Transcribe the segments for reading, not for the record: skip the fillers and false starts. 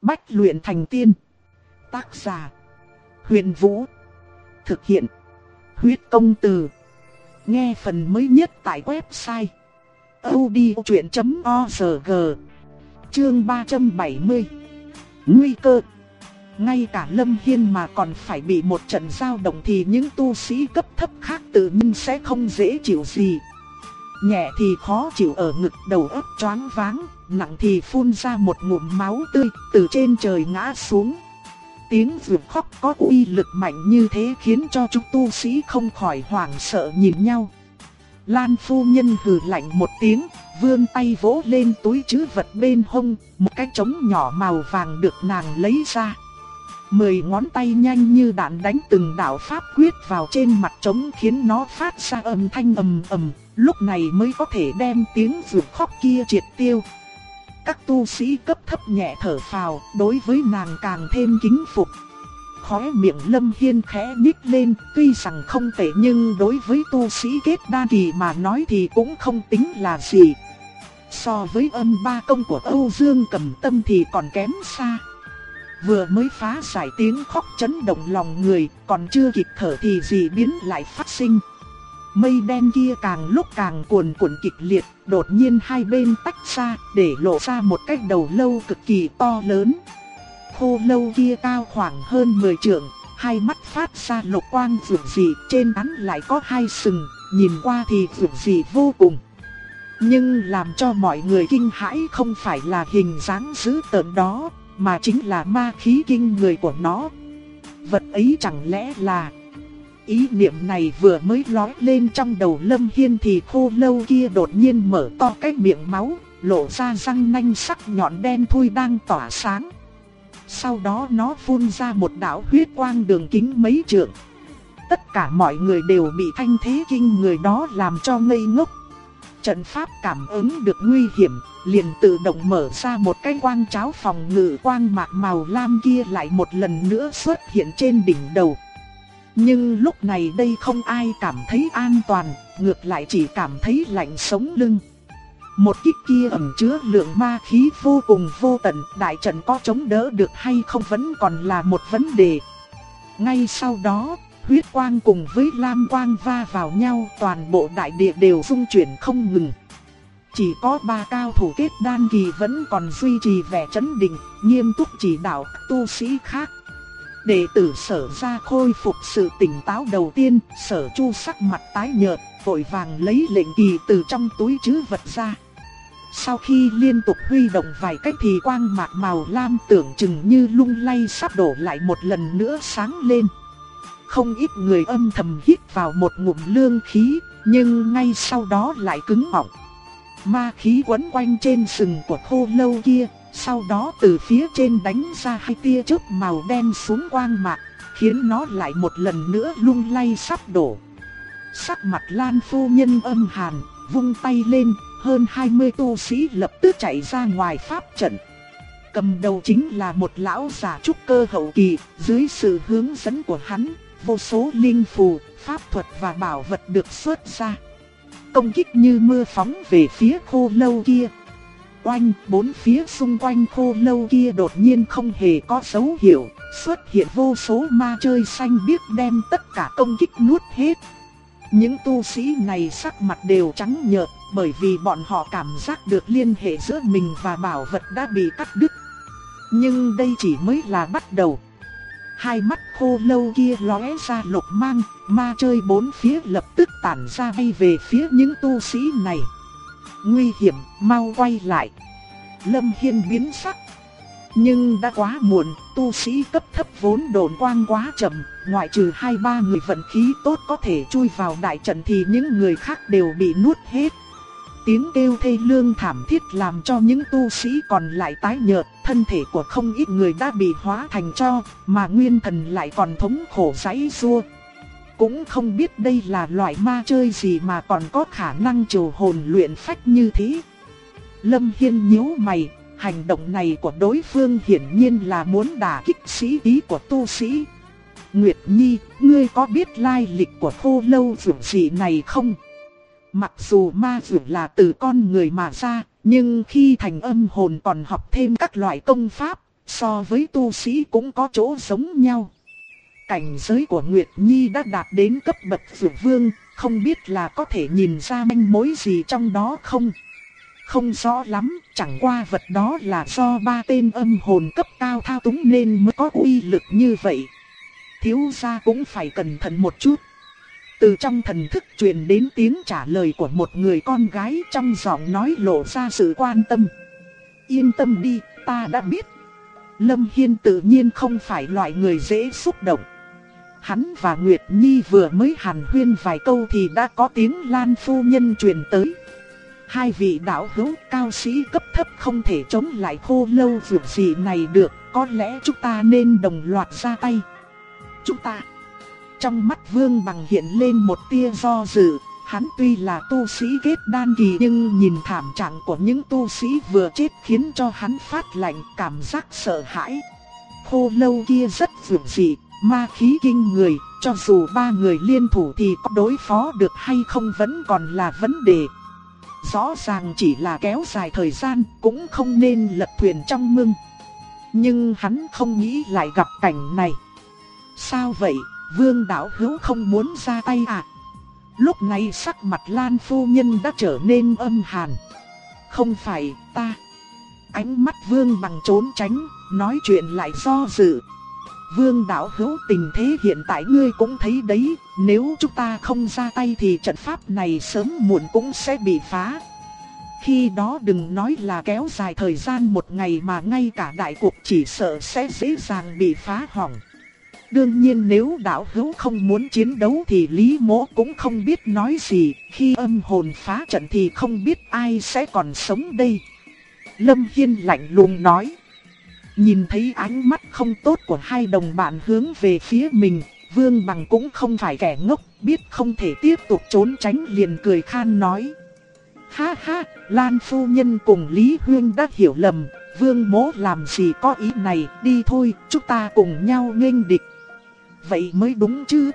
Bách luyện thành tiên. Tác giả: Huyền Vũ. Thực hiện: Huyết Công Từ. Nghe phần mới nhất tại website audiochuyện.org. Chương 370. Nguy cơ. Ngay cả Lâm Hiên mà còn phải bị một trận dao động thì những tu sĩ cấp thấp khác tự nhiên sẽ không dễ chịu gì. Nhẹ thì khó chịu ở ngực, đầu óc choáng váng, nặng thì phun ra một ngụm máu tươi từ trên trời ngã xuống. Tiếng vượt khóc có uy lực mạnh như thế khiến cho chúng tu sĩ không khỏi hoảng sợ nhìn nhau. Lan phu nhân hừ lạnh một tiếng, vươn tay vỗ lên túi trữ vật bên hông, một cái trống nhỏ màu vàng được nàng lấy ra. 10 ngón tay nhanh như đạn đánh từng đạo pháp quyết vào trên mặt trống khiến nó phát ra âm thanh ầm ầm, lúc này mới có thể đem tiếng vượt khóc kia triệt tiêu. Các tu sĩ cấp thấp nhẹ thở phào, đối với nàng càng thêm kính phục. Khóe miệng Lâm Hiên khẽ nhích lên, tuy rằng không tệ nhưng đối với tu sĩ kết đan kỳ mà nói thì cũng không tính là gì. So với âm ba công của Âu Dương Cầm Tâm thì còn kém xa. Vừa mới phá giải tiếng khóc chấn động lòng người, còn chưa kịp thở thì dị biến lại phát sinh. Mây đen kia càng lúc càng cuồn cuộn kịch liệt, đột nhiên hai bên tách ra để lộ ra một cái đầu lâu cực kỳ to lớn. Khô lâu kia cao khoảng hơn 10 trượng, hai mắt phát ra lục quang rực rỡ, trên trán lại có hai sừng, nhìn qua thì rực rỡ vô cùng. Nhưng làm cho mọi người kinh hãi không phải là hình dáng dữ tợn đó, mà chính là ma khí kinh người của nó. Vật ấy chẳng lẽ là... Ý niệm này vừa mới lóe lên trong đầu Lâm Hiên thì khô lâu kia đột nhiên mở to cái miệng máu, lộ ra răng nanh sắc nhọn đen thui đang tỏa sáng. Sau đó nó phun ra một đạo huyết quang đường kính mấy trượng. Tất cả mọi người đều bị thanh thế kinh người đó làm cho ngây ngốc. Trận pháp cảm ứng được nguy hiểm, liền tự động mở ra một cái quang cháo phòng ngự, quang mạc màu lam kia lại một lần nữa xuất hiện trên đỉnh đầu. Nhưng lúc này đây không ai cảm thấy an toàn, ngược lại chỉ cảm thấy lạnh sống lưng. Một kích kia ẩn chứa lượng ma khí vô cùng vô tận, đại trận có chống đỡ được hay không vẫn còn là một vấn đề. Ngay sau đó, huyết quang cùng với lam quang va vào nhau, toàn bộ đại địa đều rung chuyển không ngừng. Chỉ có 3 cao thủ kết đan kỳ vẫn còn duy trì vẻ trấn định, nghiêm túc chỉ đạo tu sĩ khác. Đệ tử Sở Gia khôi phục sự tỉnh táo đầu tiên, Sở Chu sắc mặt tái nhợt, vội vàng lấy lệnh kỳ từ trong túi trữ vật ra. Sau khi liên tục huy động vài cách thì quang mạc màu lam tưởng chừng như lung lay sắp đổ lại một lần nữa sáng lên. Không ít người âm thầm hít vào một ngụm lương khí, nhưng ngay sau đó lại cứng họng. Ma khí quấn quanh trên sừng của khô lâu kia, sau đó từ phía trên đánh ra hai tia chớp màu đen xuống quang mạc, khiến nó lại một lần nữa lung lay sắp đổ. Sắc mặt Lan phu nhân âm hàn, vung tay lên, hơn 20 tu sĩ lập tức chạy ra ngoài pháp trận. Cầm đầu chính là một lão già trúc cơ hậu kỳ, dưới sự hướng dẫn của hắn, vô số linh phù, pháp thuật và bảo vật được xuất ra. Công kích như mưa phóng về phía khô lâu kia. Oanh, bốn phía xung quanh khô lâu kia đột nhiên không hề có dấu hiệu, xuất hiện vô số ma chơi xanh biếc đem tất cả công kích nuốt hết. Những tu sĩ này sắc mặt đều trắng nhợt, bởi vì bọn họ cảm giác được liên hệ giữa mình và bảo vật đã bị cắt đứt. Nhưng đây chỉ mới là bắt đầu. Hai mắt khô lâu kia lóe ra lục mang, ma chơi bốn phía lập tức tản ra bay về phía những tu sĩ này. Nguy hiểm, mau quay lại. Lâm Hiên biến sắc. Nhưng đã quá muộn, tu sĩ cấp thấp vốn độn quang quá chậm, ngoại trừ 2-3 người vận khí tốt có thể chui vào đại trận thì những người khác đều bị nuốt hết. Tiếng kêu thê lương thảm thiết làm cho những tu sĩ còn lại tái nhợt, thân thể của không ít người đã bị hóa thành tro, mà nguyên thần lại còn thống khổ giãy giụa. Cũng không biết đây là loại ma chơi gì mà còn có khả năng trừ hồn luyện phách như thế. Lâm Hiên nhíu mày, hành động này của đối phương hiển nhiên là muốn đả kích sĩ ý của tu sĩ. Nguyệt Nhi, ngươi có biết lai lịch của khô lâu vượt dị này không? Mặc dù ma vượt là từ con người mà ra, nhưng khi thành âm hồn còn học thêm các loại công pháp, so với tu sĩ cũng có chỗ giống nhau. Cảnh giới của Nguyệt Nhi đã đạt đến cấp bậc Dược Vương, không biết là có thể nhìn ra manh mối gì trong đó không? Không rõ lắm, chẳng qua vật đó là do 3 tên âm hồn cấp cao thao túng nên mới có uy lực như vậy. Thiếu gia cũng phải cẩn thận một chút. Từ trong thần thức truyền đến tiếng trả lời của một người con gái, trong giọng nói lộ ra sự quan tâm. Yên tâm đi, ta đã biết. Lâm Hiên tự nhiên không phải loại người dễ xúc động. Hắn và Nguyệt Nhi vừa mới hàn huyên vài câu thì đã có tiếng Lan phu nhân truyền tới. Hai vị đạo hữu cao sĩ cấp thấp không thể chống lại Khô Lâu vượt gì này được, có lẽ chúng ta nên đồng loạt ra tay. Chúng ta. Trong mắt Vương Bằng hiện lên một tia do dự. Hắn tuy là tu sĩ kết đan kỳ nhưng nhìn thảm trạng của những tu sĩ vừa chết khiến cho hắn phát lạnh, cảm giác sợ hãi. Khô Lâu kia rất vượt dị, ma khí kinh người, cho dù 3 người liên thủ thì có đối phó được hay không vẫn còn là vấn đề. Rõ ràng chỉ là kéo dài thời gian, cũng không nên lật thuyền trong mương. Nhưng hắn không nghĩ lại gặp cảnh này. Sao vậy, Vương đạo hữu không muốn ra tay à? Lúc này sắc mặt Lan phu nhân đã trở nên âm hàn. Không phải ta. Ánh mắt Vương Bằng trốn tránh, nói chuyện lại do dự. Vương đạo hữu, tình thế hiện tại ngươi cũng thấy đấy, nếu chúng ta không ra tay thì trận pháp này sớm muộn cũng sẽ bị phá. Khi đó đừng nói là kéo dài thời gian một ngày mà ngay cả đại cuộc chỉ sợ sẽ dễ dàng bị phá hỏng. Đương nhiên nếu đạo hữu không muốn chiến đấu thì Lý Mỗ cũng không biết nói gì, khi âm hồn phá trận thì không biết ai sẽ còn sống đây. Lâm Hiên lạnh lùng nói. Nhìn thấy ánh mắt không tốt của hai đồng bạn hướng về phía mình, Vương Bằng cũng không phải kẻ ngốc, biết không thể tiếp tục trốn tránh liền cười khan nói. Ha ha, Lan phu nhân cùng Lý Huyên đã hiểu lầm, Vương Mỗ làm gì có ý này, đi thôi, chúng ta cùng nhau nghênh địch. Vậy mới đúng chứ.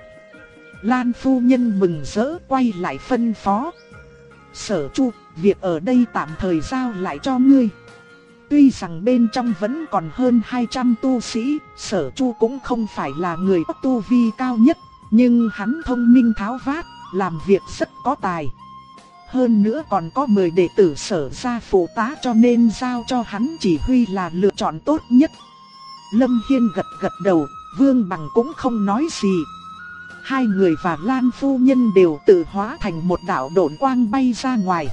Lan phu nhân mừng rỡ quay lại phân phó. Sở Chu, việc ở đây tạm thời giao lại cho ngươi. Tuy rằng bên trong vẫn còn hơn 200 tu sĩ, Sở Chu cũng không phải là người có tu vi cao nhất, nhưng hắn thông minh tháo vát, làm việc rất có tài. Hơn nữa còn có 10 đệ tử Sở gia phụ tá, cho nên giao cho hắn chỉ huy là lựa chọn tốt nhất. Lâm Hiên gật gật đầu, Vương Bằng cũng không nói gì. Hai người và Lan phu nhân đều tự hóa thành một đạo độn quang bay ra ngoài.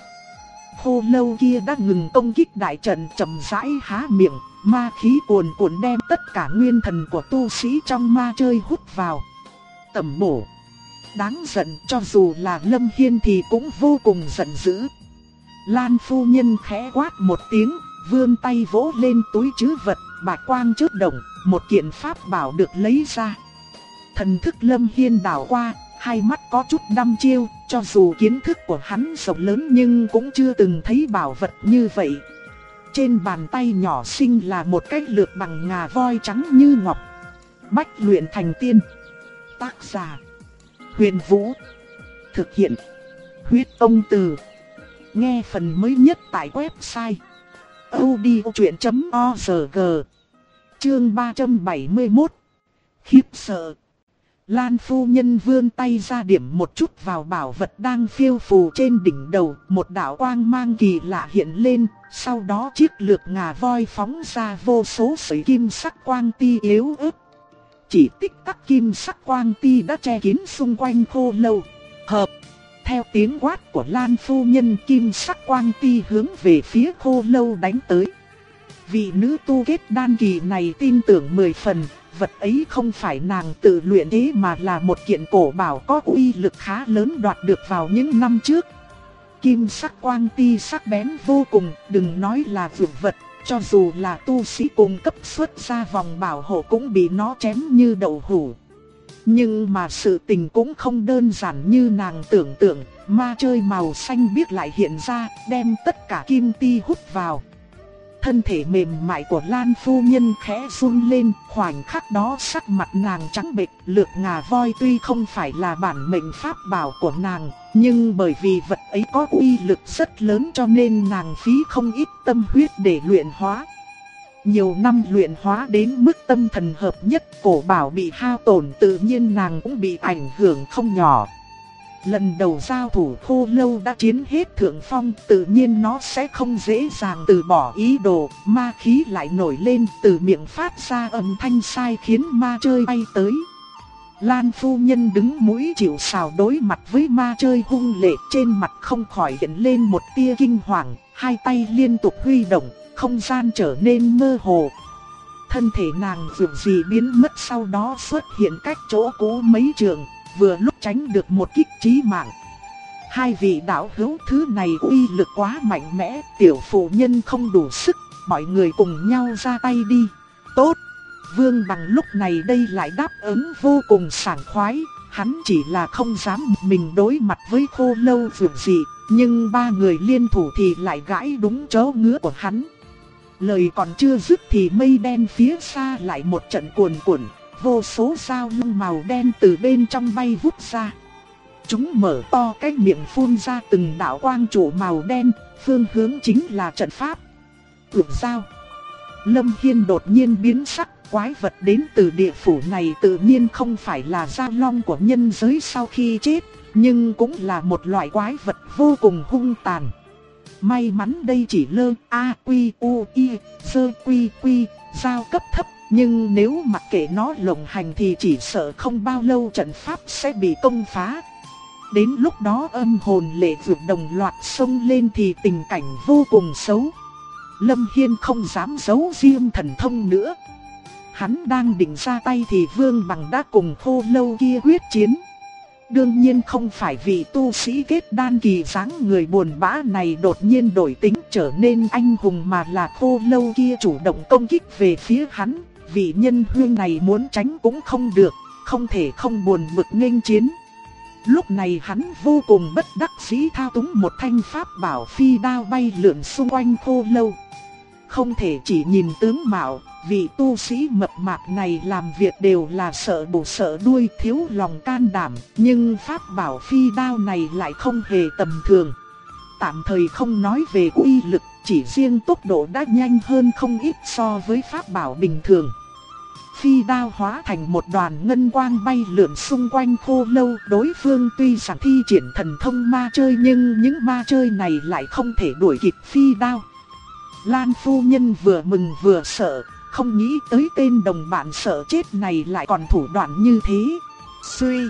Khô Lâu kia đã ngừng công kích đại trận, chậm rãi há miệng, ma khí cuồn cuộn đem tất cả nguyên thần của tu sĩ trong ma chơi hút vào. Tẩm bổ. Đáng giận, cho dù là Lâm Hiên thì cũng vô cùng giận dữ. Lan phu nhân khẽ quát một tiếng, vươn tay vỗ lên túi trữ vật, bạch quang chớp động, một kiện pháp bảo được lấy ra. Thần thức Lâm Hiên đảo qua, hai mắt có chút đăm chiêu, cho dù kiến thức của hắn rộng lớn nhưng cũng chưa từng thấy bảo vật như vậy. Trên bàn tay nhỏ xinh là một cái lược bằng ngà voi trắng như ngọc. Bách luyện thành tiên. Tác giả: Huyền Vũ. Thực hiện: Huyết Tông Từ. Nghe phần mới nhất tại website audiochuyện.org. Chương 371. Khiếp sợ. Lan phu nhân vươn tay ra điểm một chút vào bảo vật đang phiêu phù trên đỉnh đầu, một đạo quang mang kỳ lạ hiện lên, sau đó chiếc lược ngà voi phóng ra vô số sợi kim sắc quang ti yếu ớt. Chỉ tích tắc kim sắc quang ti đã che kín xung quanh Khô Lâu. Hợp. Theo tiếng quát của Lan phu nhân, kim sắc quang ti hướng về phía Khô Lâu đánh tới. Vị nữ tu kết đan kỳ này tin tưởng 10 phần, vật ấy không phải nàng tự luyện thế mà là một kiện cổ bảo có uy lực khá lớn đoạt được vào những năm trước. Kim sắc quang ti sắc bén vô cùng, đừng nói là vượt vật, cho dù là tu sĩ cùng cấp xuất ra vòng bảo hộ cũng bị nó chém như đậu hũ. Nhưng mà sự tình cũng không đơn giản như nàng tưởng tượng, ma chơi màu xanh biếc lại hiện ra, đem tất cả kim ti hút vào. Thân thể mềm mại của Lan phu nhân khẽ run lên, khoảnh khắc đó sắc mặt nàng trắng bệch. Lược ngà voi tuy không phải là bản mệnh pháp bảo của nàng, nhưng bởi vì vật ấy có uy lực rất lớn cho nên nàng phí không ít tâm huyết để luyện hóa. Nhiều năm luyện hóa đến mức tâm thần hợp nhất, cổ bảo bị hao tổn, tự nhiên nàng cũng bị ảnh hưởng không nhỏ. Lần đầu giao thủ Khô Lâu đã chiến hết thượng phong, tự nhiên nó sẽ không dễ dàng từ bỏ ý đồ, ma khí lại nổi lên, từ miệng phát ra âm thanh sai khiến ma chơi bay tới. Lan phu nhân đứng mũi chịu sào đối mặt với ma chơi hung lệ, trên mặt không khỏi hiện lên một tia kinh hoàng, hai tay liên tục huy động, không gian trở nên mơ hồ. Thân thể nàng dường gì biến mất, sau đó xuất hiện cách chỗ cũ mấy trượng, vừa lúc tránh được một kích chí mạng. Hai vị đạo hữu, thứ này uy lực quá mạnh mẽ, tiểu phụ nhân không đủ sức, mọi người cùng nhau ra tay đi. Tốt. Vương Bằng lúc này đây lại đáp ứng vô cùng sảng khoái, hắn chỉ là không dám mình đối mặt với Khô Lâu dường gì, nhưng ba người liên thủ thì lại gãi đúng chỗ ngứa của hắn. Lời còn chưa dứt thì mây đen phía xa lại một trận cuồn cuộn, vô số dao long màu đen từ bên trong bay vút ra. Chúng mở to cái miệng phun ra từng đạo quang trụ màu đen, phương hướng chính là trận pháp. Dao. Lâm Hiên đột nhiên biến sắc, quái vật đến từ địa phủ này tự nhiên không phải là dao long của nhân giới sau khi chết, nhưng cũng là một loại quái vật vô cùng hung tàn. May mắn đây chỉ lơ a quy u i sơ quy quy giao cấp thấp, nhưng nếu mặc kệ nó lộng hành thì chỉ sợ không bao lâu trận pháp sẽ bị công phá. Đến lúc đó âm hồn lệ vượt đồng loạt xông lên thì tình cảnh vô cùng xấu. Lâm Hiên không dám giấu riêng thần thông nữa. Hắn đang định ra tay thì Vương Bằng đã cùng Khô Lâu kia quyết chiến. Đương nhiên không phải vì tu sĩ kết đan kỳ dáng người buồn bã này đột nhiên đổi tính trở nên anh hùng, mà là Khô Lâu kia chủ động công kích về phía hắn. Vị nhân huynh này muốn tránh cũng không được, không thể không buồn bực nghênh chiến. Lúc này hắn vô cùng bất đắc dĩ thao túng một thanh pháp bảo phi đao bay lượn xung quanh Khô Lâu. Không thể chỉ nhìn tướng mạo, vị tu sĩ mập mạp này làm việc đều là sợ bổ sợ đuôi, thiếu lòng can đảm, nhưng pháp bảo phi đao này lại không hề tầm thường. Tạm thời không nói về uy lực, chỉ riêng tốc độ đã nhanh hơn không ít so với pháp bảo bình thường. Phi đao hóa thành một đoàn ngân quang bay lượn xung quanh Khô Lâu. Đối phương tuy rằng thi triển thần thông ma chơi, nhưng những ma chơi này lại không thể đuổi kịp phi đao. Lan phu nhân vừa mừng vừa sợ, không nghĩ tới tên đồng bạn sợ chết này lại còn thủ đoạn như thế. Suy,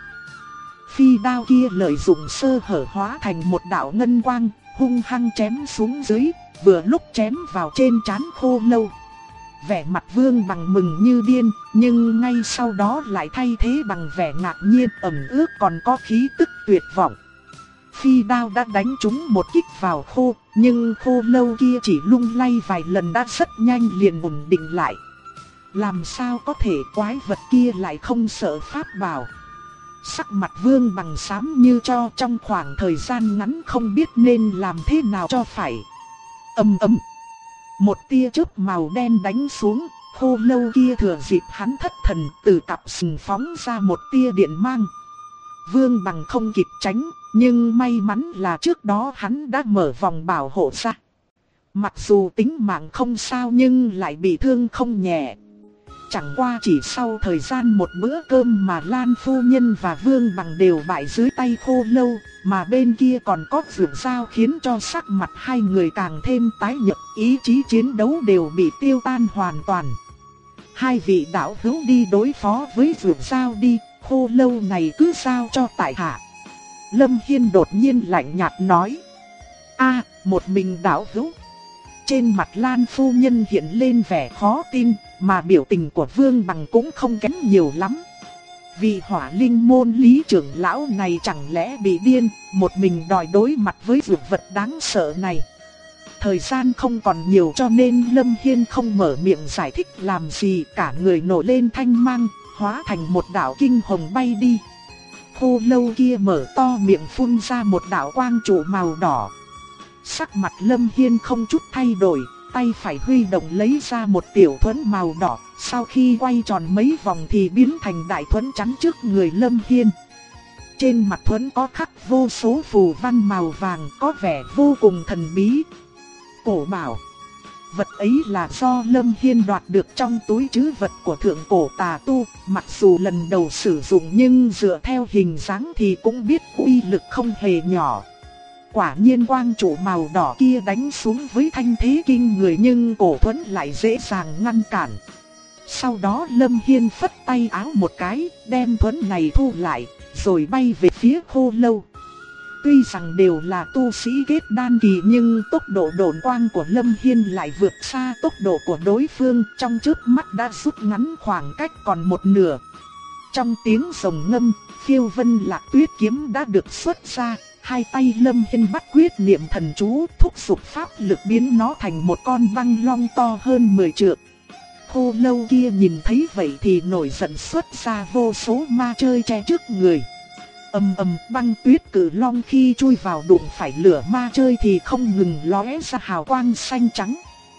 phi đao kia lợi dụng sơ hở hóa thành một đạo ngân quang, hung hăng chém xuống dưới, vừa lúc chém vào trên trán Khô Lâu. Vẻ mặt Vương Bằng mừng như điên, nhưng ngay sau đó lại thay thế bằng vẻ ngạc nhiên, ẩm ướt còn có khí tức tuyệt vọng. Phi đao đã đánh trúng một kích vào nhưng Khô Lâu kia chỉ lung lay vài lần đã rất nhanh liền ổn định lại. Làm sao có thể, quái vật kia lại không sợ pháp bảo. Sắc mặt Vương Bằng xám như tro, trong khoảng thời gian ngắn không biết nên làm thế nào cho phải. Ầm ầm. Một tia chớp màu đen đánh xuống, Khô Lâu kia thừa dịp hắn thất thần, từ cặp sừng phóng ra một tia điện mang. Vương Bằng không kịp tránh, nhưng may mắn là trước đó hắn đã mở vòng bảo hộ ra. Mặc dù tính mạng không sao nhưng lại bị thương không nhẹ. Chẳng qua chỉ sau thời gian một bữa cơm mà Lan phu nhân và Vương Bằng đều bại dưới tay Khô Lâu, mà bên kia còn có vượt sao khiến cho sắc mặt hai người càng thêm tái nhợt, ý chí chiến đấu đều bị tiêu tan hoàn toàn. Hai vị đạo hữu đi đối phó với vượt sao đi, Khô Lâu này cứ giao cho tại hạ. Lâm Hiên đột nhiên lạnh nhạt nói. Một mình đạo hữu. Trên mặt Lan phu nhân hiện lên vẻ khó tin, mà biểu tình của Vương Bằng cũng không kém nhiều lắm. Vị Hỏa Linh môn lý trưởng lão này chẳng lẽ bị điên, một mình đòi đối mặt với dược vật đáng sợ này. Thời gian không còn nhiều cho nên Lâm Hiên không mở miệng giải thích làm gì, cả người nổi lên thanh mang, hóa thành một đạo kinh hồng bay đi. Khô Lâu kia mở to miệng phun ra một đạo quang trụ màu đỏ. Sắc mặt Lâm Hiên không chút thay đổi, tay phải huy động lấy ra một tiểu thuẫn màu đỏ, sau khi quay tròn mấy vòng thì biến thành đại thuẫn chắn trước người Lâm Hiên. Trên mặt thuẫn có khắc vô số phù văn màu vàng, có vẻ vô cùng thần bí. Cổ bảo. Vật ấy là do Lâm Hiên đoạt được trong túi trữ vật của thượng cổ tà tu, mặc dù lần đầu sử dụng nhưng dựa theo hình dáng thì cũng biết uy lực không hề nhỏ. Quả nhiên quang trụ màu đỏ kia đánh xuống với thanh thế kinh người nhưng cổ thuẫn lại dễ dàng ngăn cản. Sau đó Lâm Hiên phất tay áo một cái, đem thuẫn này thu lại, rồi bay về phía Khô Lâu. Tuy rằng đều là tu sĩ kết đan kỳ nhưng tốc độ độn quang của Lâm Hiên lại vượt xa tốc độ của đối phương, trong chớp mắt đã rút ngắn khoảng cách còn một nửa. Trong tiếng rồng ngâm, Phiêu Vân Lạc Tuyết kiếm đã được xuất ra, hai tay Lâm Hiên bắt quyết niệm thần chú, thúc giục pháp lực biến nó thành một con băng long to hơn 10 trượng. Khô Lâu kia nhìn thấy vậy thì nổi giận xuất ra vô số ma chơi che trước người. Ầm ầm, băng tuyết cử long khi chui vào đụng phải lửa ma chơi thì không ngừng lóe ra hào quang xanh trắng.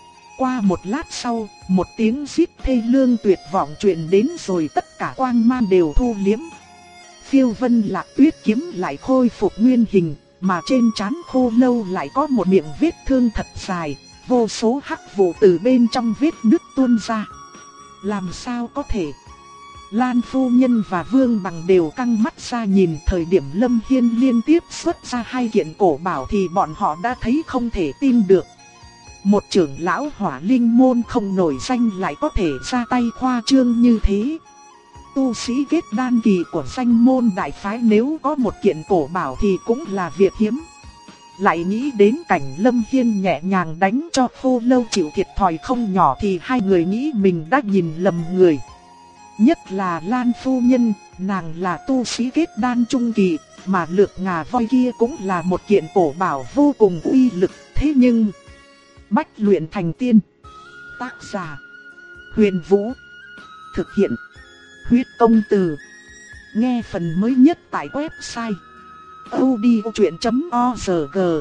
Qua một lát sau, một tiếng rít thê lương tuyệt vọng truyền đến rồi tất cả quang mang đều thu liếm. Phiêu Vân Lạc Tuyết kiếm lại khôi phục nguyên hình, mà trên trán Khô Lâu lại có một miệng vết thương thật dài, vô số hắc vụ từ bên trong vết nứt tuôn ra. Làm sao có thể? Lan phu nhân và Vương Bằng đều căng mắt ra nhìn, thời điểm Lâm Hiên liên tiếp xuất ra hai kiện cổ bảo thì bọn họ đã thấy không thể tin được. Một trưởng lão Hỏa Linh môn không nổi danh lại có thể ra tay khoa trương như thế. Tu sĩ kết đan kỳ của danh môn đại phái nếu có một kiện cổ bảo thì cũng là việc hiếm. Lại nghĩ đến cảnh Lâm Hiên nhẹ nhàng đánh cho Khô Lâu chịu thiệt thòi không nhỏ thì hai người nghĩ mình đã nhìn lầm người. Nhất là Lan phu nhân, nàng là tu sĩ kết đan trung kỳ, mà lược ngà voi kia cũng là một kiện cổ bảo vô cùng uy lực. Thế nhưng, bách luyện thành tiên. Tác giả: Huyền Vũ. Thực hiện: Huyết Công Từ. Nghe phần mới nhất tại website audiochuyện.org.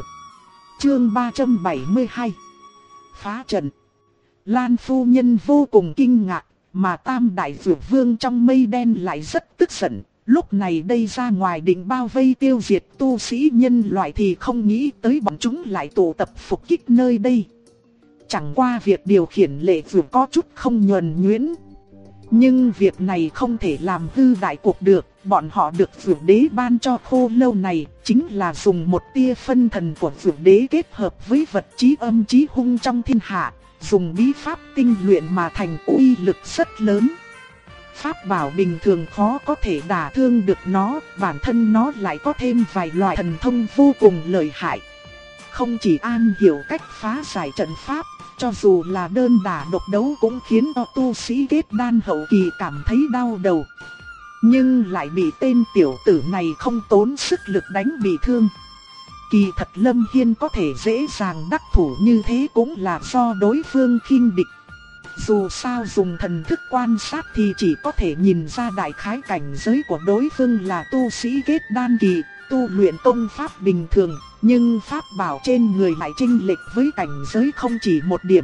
Chương 372. Phá trận. Lan phu nhân vô cùng kinh ngạc, mà Tam Đại Dược Vương trong mây đen lại rất tức giận. Lúc này đây ra ngoài định bao vây tiêu diệt tu sĩ nhân loại thì không nghĩ tới bọn chúng lại tụ tập phục kích nơi đây. Chẳng qua việc điều khiển lệ dược có chút không nhuần nhuyễn, nhưng việc này không thể làm hư đại cuộc được. Bọn họ được Dược Đế ban cho Khô Lâu này chính là dùng một tia phân thần của Dược Đế kết hợp với vật chí âm chí hung trong thiên hạ, dùng bí pháp tinh luyện mà thành uy lực rất lớn. Pháp bảo bình thường khó có thể đả thương được nó, bản thân nó lại có thêm vài loại thần thông vô cùng lợi hại. Không chỉ am hiểu cách phá giải trận pháp, cho dù là đơn đả độc đấu cũng khiến cho tu sĩ kết đan hậu kỳ cảm thấy đau đầu. Nhưng lại bị tên tiểu tử này không tốn sức lực đánh bị thương. Kỳ thật Lâm Hiên có thể dễ dàng đắc thủ như thế cũng là do đối phương khinh địch. Dù sao dùng thần thức quan sát thì chỉ có thể nhìn ra đại khái cảnh giới của đối phương là tu sĩ kết đan kỳ, tu luyện công pháp bình thường, nhưng pháp bảo trên người lại chênh lệch với cảnh giới không chỉ một điểm,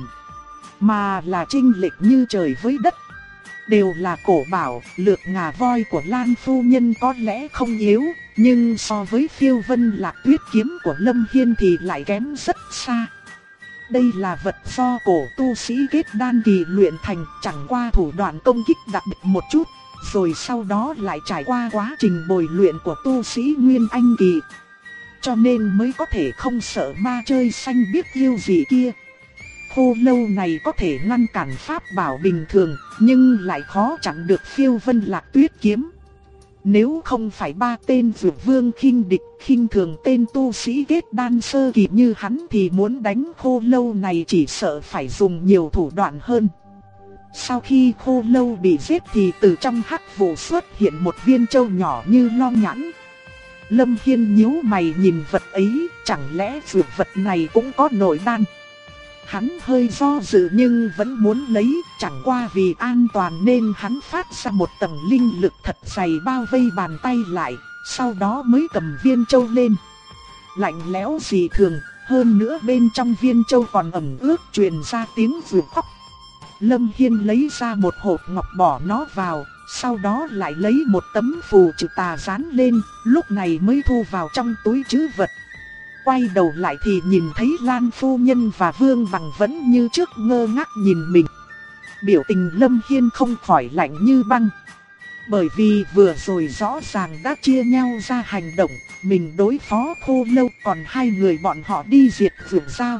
mà là chênh lệch như trời với đất. Đều là cổ bảo, lược ngà voi của Lan phu nhân có lẽ không yếu, nhưng so với Phiêu Vân Lạc Tuyết kiếm của Lâm Hiên thì lại kém rất xa. Đây là vật do cổ tu sĩ kết đan kỳ luyện thành, chẳng qua thủ đoạn công kích đặc biệt một chút, rồi sau đó lại trải qua quá trình bồi luyện của tu sĩ Nguyên Anh kỳ, cho nên mới có thể không sợ ma chơi xanh biết yêu gì kia. Khô Lâu này có thể ngăn cản pháp bảo bình thường, nhưng lại khó chặn được Phiêu Vân Lạc Tuyết kiếm. Nếu không phải ba tên Dược Vương khinh địch khinh thường tên tu sĩ kết đan sơ kỳ như hắn thì muốn đánh Khô Lâu này chỉ sợ phải dùng nhiều thủ đoạn hơn. Sau khi Khô Lâu bị giết thì từ trong hắc vụ xuất hiện một viên châu nhỏ như long nhãn. Lâm Hiên nhíu mày nhìn vật ấy, chẳng lẽ dược vật này cũng có nội đan? Hắn hơi do dự nhưng vẫn muốn lấy, chẳng qua vì an toàn nên hắn phát ra một tầng linh lực thật dày bao vây bàn tay lại, sau đó mới cầm viên châu lên. Lạnh lẽo dị thường, hơn nữa bên trong viên châu còn ẩm ướt truyền ra tiếng rượu khóc. Lâm Hiên lấy ra một hộp ngọc bỏ nó vào, sau đó lại lấy một tấm phù trừ tà dán lên, lúc này mới thu vào trong túi trữ vật. quay đầu lại thì nhìn thấy Lan phu nhân và Vương Bằng vẫn như trước ngơ ngác nhìn mình. Biểu tình Lâm Hiên không khỏi lạnh như băng. Bởi vì vừa rồi rõ ràng đã chia nhau ra hành động, mình đối phó Khô Lâu, còn hai người bọn họ đi diệt Vượn Dao.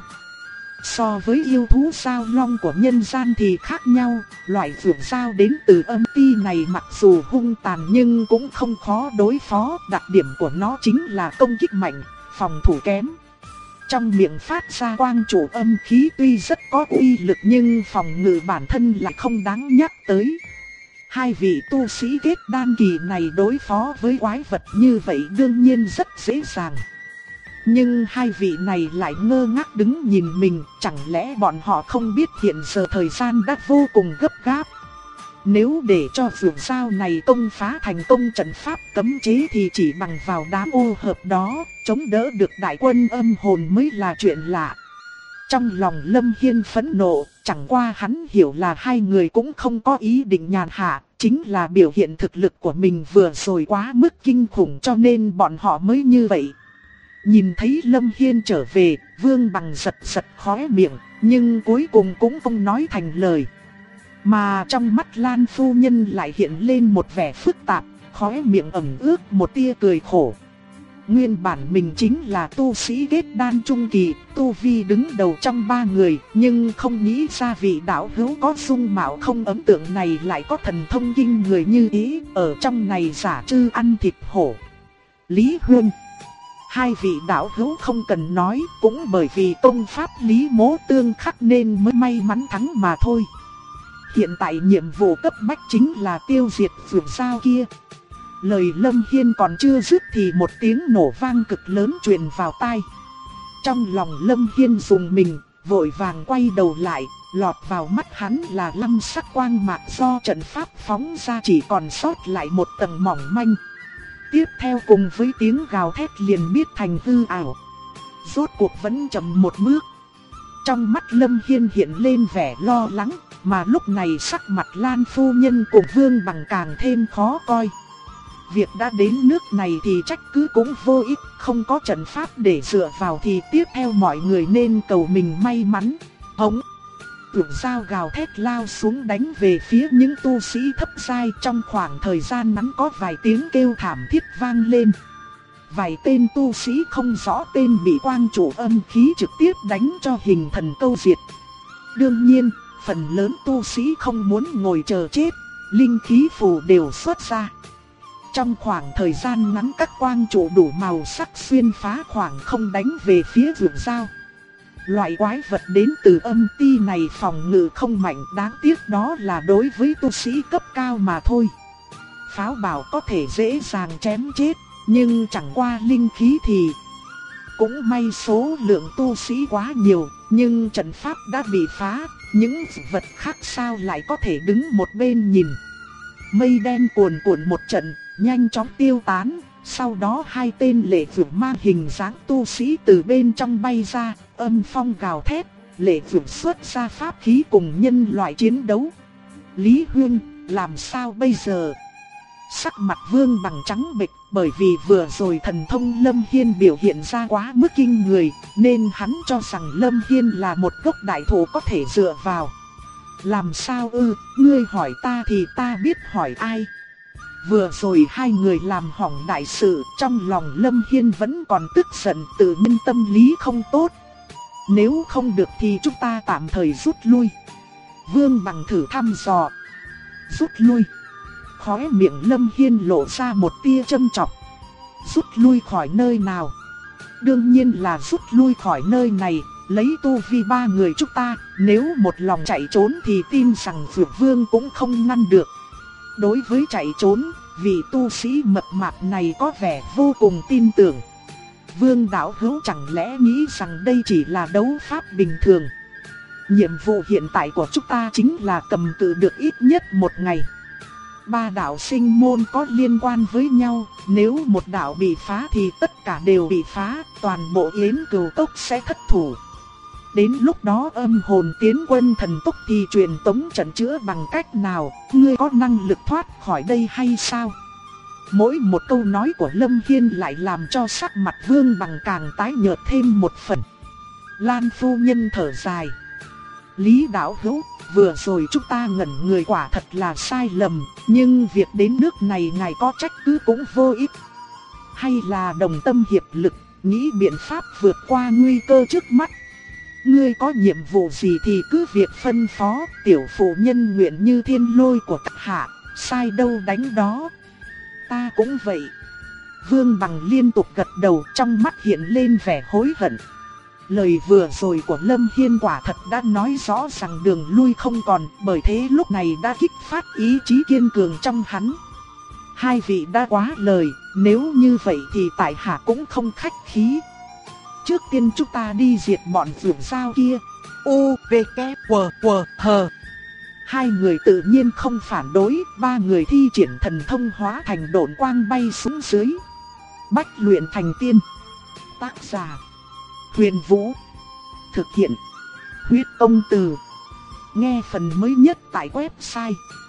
So với yêu thú sao long của nhân gian thì khác nhau, loại Vượn Dao đến từ âm ti này mặc dù hung tàn nhưng cũng không khó đối phó, đặc điểm của nó chính là công kích mạnh, phòng thủ kém. Trong miệng phát ra quang trụ âm khí tuy rất có uy lực nhưng phòng ngự bản thân lại không đáng nhắc tới. Hai vị tu sĩ kết đan kỳ này đối phó với quái vật như vậy đương nhiên rất dễ dàng. Nhưng hai vị này lại ngơ ngác đứng nhìn mình, chẳng lẽ bọn họ không biết hiện giờ thời gian đã vô cùng gấp gáp. Nếu để cho Vượn Dao này công phá thành công trận pháp cấm chế thì chỉ bằng vào đám ô hợp đó, chống đỡ được đại quân âm hồn mới là chuyện lạ. Trong lòng Lâm Hiên phẫn nộ, chẳng qua hắn hiểu là hai người cũng không có ý định nhàn hạ, chính là biểu hiện thực lực của mình vừa rồi quá mức kinh khủng cho nên bọn họ mới như vậy. Nhìn thấy Lâm Hiên trở về, Vương Bằng giật giật khóe miệng, nhưng cuối cùng cũng không nói thành lời. Mà trong mắt Lan phu nhân lại hiện lên một vẻ phức tạp, khóe miệng ẩn ướt một tia cười khổ. Nguyên bản mình chính là tu sĩ kết đan trung kỳ, tu vi đứng đầu trong ba người, nhưng không nghĩ ra vị đạo hữu có dung mạo không ấn tượng này lại có thần thông kinh người như ý, ở trong này giả trư ăn thịt hổ. Lý Huyên, hai vị đạo hữu không cần nói, cũng bởi vì công pháp Lý Mỗ tương khắc nên mới may mắn thắng mà thôi. Hiện tại nhiệm vụ cấp bách chính là tiêu diệt Vượn Dao kia. Lời Lâm Hiên còn chưa dứt thì một tiếng nổ vang cực lớn truyền vào tai. Trong lòng Lâm Hiên rùng mình, vội vàng quay đầu lại, lọt vào mắt hắn là 5 sắc quang mạc do trận pháp phóng ra chỉ còn sót lại một tầng mỏng manh. Tiếp theo cùng với tiếng gào thét liền biết thành hư ảo. Rốt cuộc vẫn chậm một bước. Trong mắt Lâm Hiên hiện lên vẻ lo lắng, mà lúc này sắc mặt Lan phu nhân cùng Vương Bằng càng thêm khó coi. Việc đã đến nước này thì trách cứ cũng vô ích, không có trận pháp để dựa vào thì tiếp theo mọi người nên cầu mình may mắn. Hống! Vượn Dao gào thét lao xuống đánh về phía những tu sĩ thấp giai, trong khoảng thời gian ngắn có vài tiếng kêu thảm thiết vang lên. Vài tên tu sĩ không rõ tên bị quang trụ âm khí trực tiếp đánh cho hình thần câu diệt. Đương nhiên, phần lớn tu sĩ không muốn ngồi chờ chết, linh khí phù đều xuất ra. Trong khoảng thời gian ngắn các quang trụ đủ màu sắc xuyên phá khoảng không đánh về phía Vượn Dao. Loại quái vật đến từ âm ti này phòng ngự không mạnh, đáng tiếc đó là đối với tu sĩ cấp cao mà thôi. Pháo bảo có thể dễ dàng chém chết, nhưng chẳng qua linh khí thì... Cũng may số lượng tu sĩ quá nhiều, nhưng trận pháp đã bị phá, những vật khác sao lại có thể đứng một bên nhìn. Mây đen cuồn cuộn một trận, nhanh chóng tiêu tán, sau đó hai tên lệ vượn mang hình dáng tu sĩ từ bên trong bay ra, âm phong gào thét, lệ vượn xuất ra pháp khí cùng nhân loại chiến đấu. Lý Huyên, làm sao bây giờ? Sắc mặt Vương Bằng trắng bệch, bởi vì vừa rồi thần thông Lâm Hiên biểu hiện ra quá mức kinh người, nên hắn cho rằng Lâm Hiên là một gốc đại thụ có thể dựa vào. Làm sao ư, ngươi hỏi ta thì ta biết hỏi ai? Vừa rồi hai người làm hỏng đại sự, trong lòng Lâm Hiên vẫn còn tức giận, tự nhiên tâm lý không tốt. Nếu không được thì chúng ta tạm thời rút lui. Vương Bằng thử thăm dò. Rút lui. Khóe miệng Lâm Hiên lộ ra một tia châm chọc. Rút lui khỏi nơi nào? Đương nhiên là rút lui khỏi nơi này. Lấy tu vi ba người chúng ta, nếu một lòng chạy trốn thì tin rằng Phượng Vương cũng không ngăn được. Đối với chạy trốn, vị tu sĩ mập mạp này có vẻ vô cùng tin tưởng. Vương đạo hữu chẳng lẽ nghĩ rằng đây chỉ là đấu pháp bình thường? Nhiệm vụ hiện tại của chúng ta chính là cầm cự được ít nhất một ngày. Ba đạo sinh môn có liên quan với nhau, nếu một đạo bị phá thì tất cả đều bị phá, toàn bộ Yến Cừu Cốc sẽ thất thủ. Đến lúc đó âm hồn tiến quân thần tốc thì truyền tống trận chữa bằng cách nào, ngươi có năng lực thoát khỏi đây hay sao? Mỗi một câu nói của Lâm Hiên lại làm cho sắc mặt Vương Bằng càng tái nhợt thêm một phần. Lan phu nhân thở dài. Lý đạo hữu, vừa rồi chúng ta ngẩn người quả thật là sai lầm, nhưng việc đến nước này ngài có trách cứ cũng vô ích. Hay là đồng tâm hiệp lực, nghĩ biện pháp vượt qua nguy cơ trước mắt. Ngươi có nhiệm vụ gì thì cứ việc phân phó, tiểu phụ nhân nguyện như thiên lôi của các hạ, sai đâu đánh đó. Ta cũng vậy. Vương Bằng liên tục gật đầu, trong mắt hiện lên vẻ hối hận. Lời vừa rồi của Lâm Hiên quả thật đã nói rõ rằng đường lui không còn, bởi thế lúc này đã kích phát ý chí kiên cường trong hắn. Hai vị đã quá lời, nếu như vậy thì tại hạ cũng không khách khí. Trước tiên chúng ta đi diệt bọn vượn sao kia. U, V, K, W, W, H. Hai người tự nhiên không phản đối, ba người thi triển thần thông hóa thành độn quang bay xuống dưới. Bách luyện thành tiên. Tác giả Huyền Vũ. Thực hiện Huyết Công Từ. Nghe phần mới nhất tại website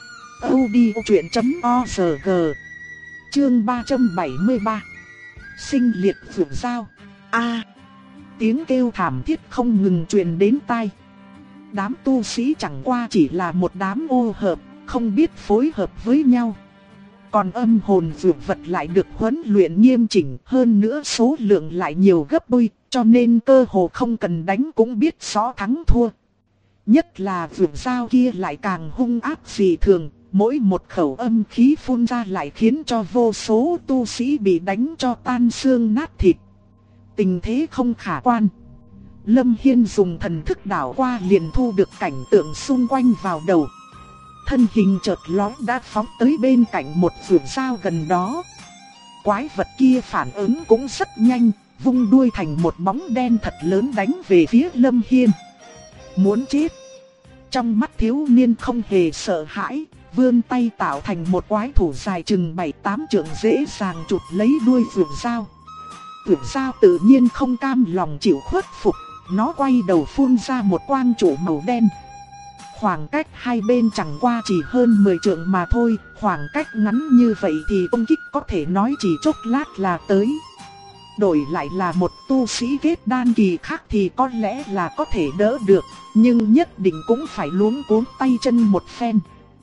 audiochuyện.org. Chương 373. Sinh liệt vượn sao. A. Tiếng kêu thảm thiết không ngừng truyền đến tai. Đám tu sĩ chẳng qua chỉ là một đám ô hợp, không biết phối hợp với nhau. Còn âm hồn vượn vật lại được huấn luyện nghiêm chỉnh, hơn nữa số lượng lại nhiều gấp bội, cho nên cơ hồ không cần đánh cũng biết rõ thắng thua. Nhất là vượn sao kia lại càng hung ác dị thường, mỗi một khẩu âm khí phun ra lại khiến cho vô số tu sĩ bị đánh cho tan xương nát thịt. Tình thế không khả quan. Lâm Hiên dùng thần thức đảo qua liền thu được cảnh tượng xung quanh vào đầu. Thân hình chợt lóe đã phóng tới bên cạnh một vượn sao gần đó. Quái vật kia phản ứng cũng rất nhanh, vung đuôi thành một bóng đen thật lớn đánh về phía Lâm Hiên. Muốn chết. Trong mắt thiếu niên không hề sợ hãi, vươn tay tạo thành một quái thủ dài chừng 7-8 trượng dễ dàng chụp lấy đuôi vượn sao. Vượn sao tự nhiên không cam lòng chịu khuất phục, nó quay đầu phun ra một quang trụ màu đen. Khoảng cách hai bên chẳng qua chỉ hơn 10 trượng mà thôi, khoảng cách ngắn như vậy thì công kích có thể nói chỉ chốc lát là tới. Đổi lại là một tu sĩ kết đan kỳ khác thì có lẽ là có thể đỡ được, nhưng nhất định cũng phải luống cuống tay chân một phen.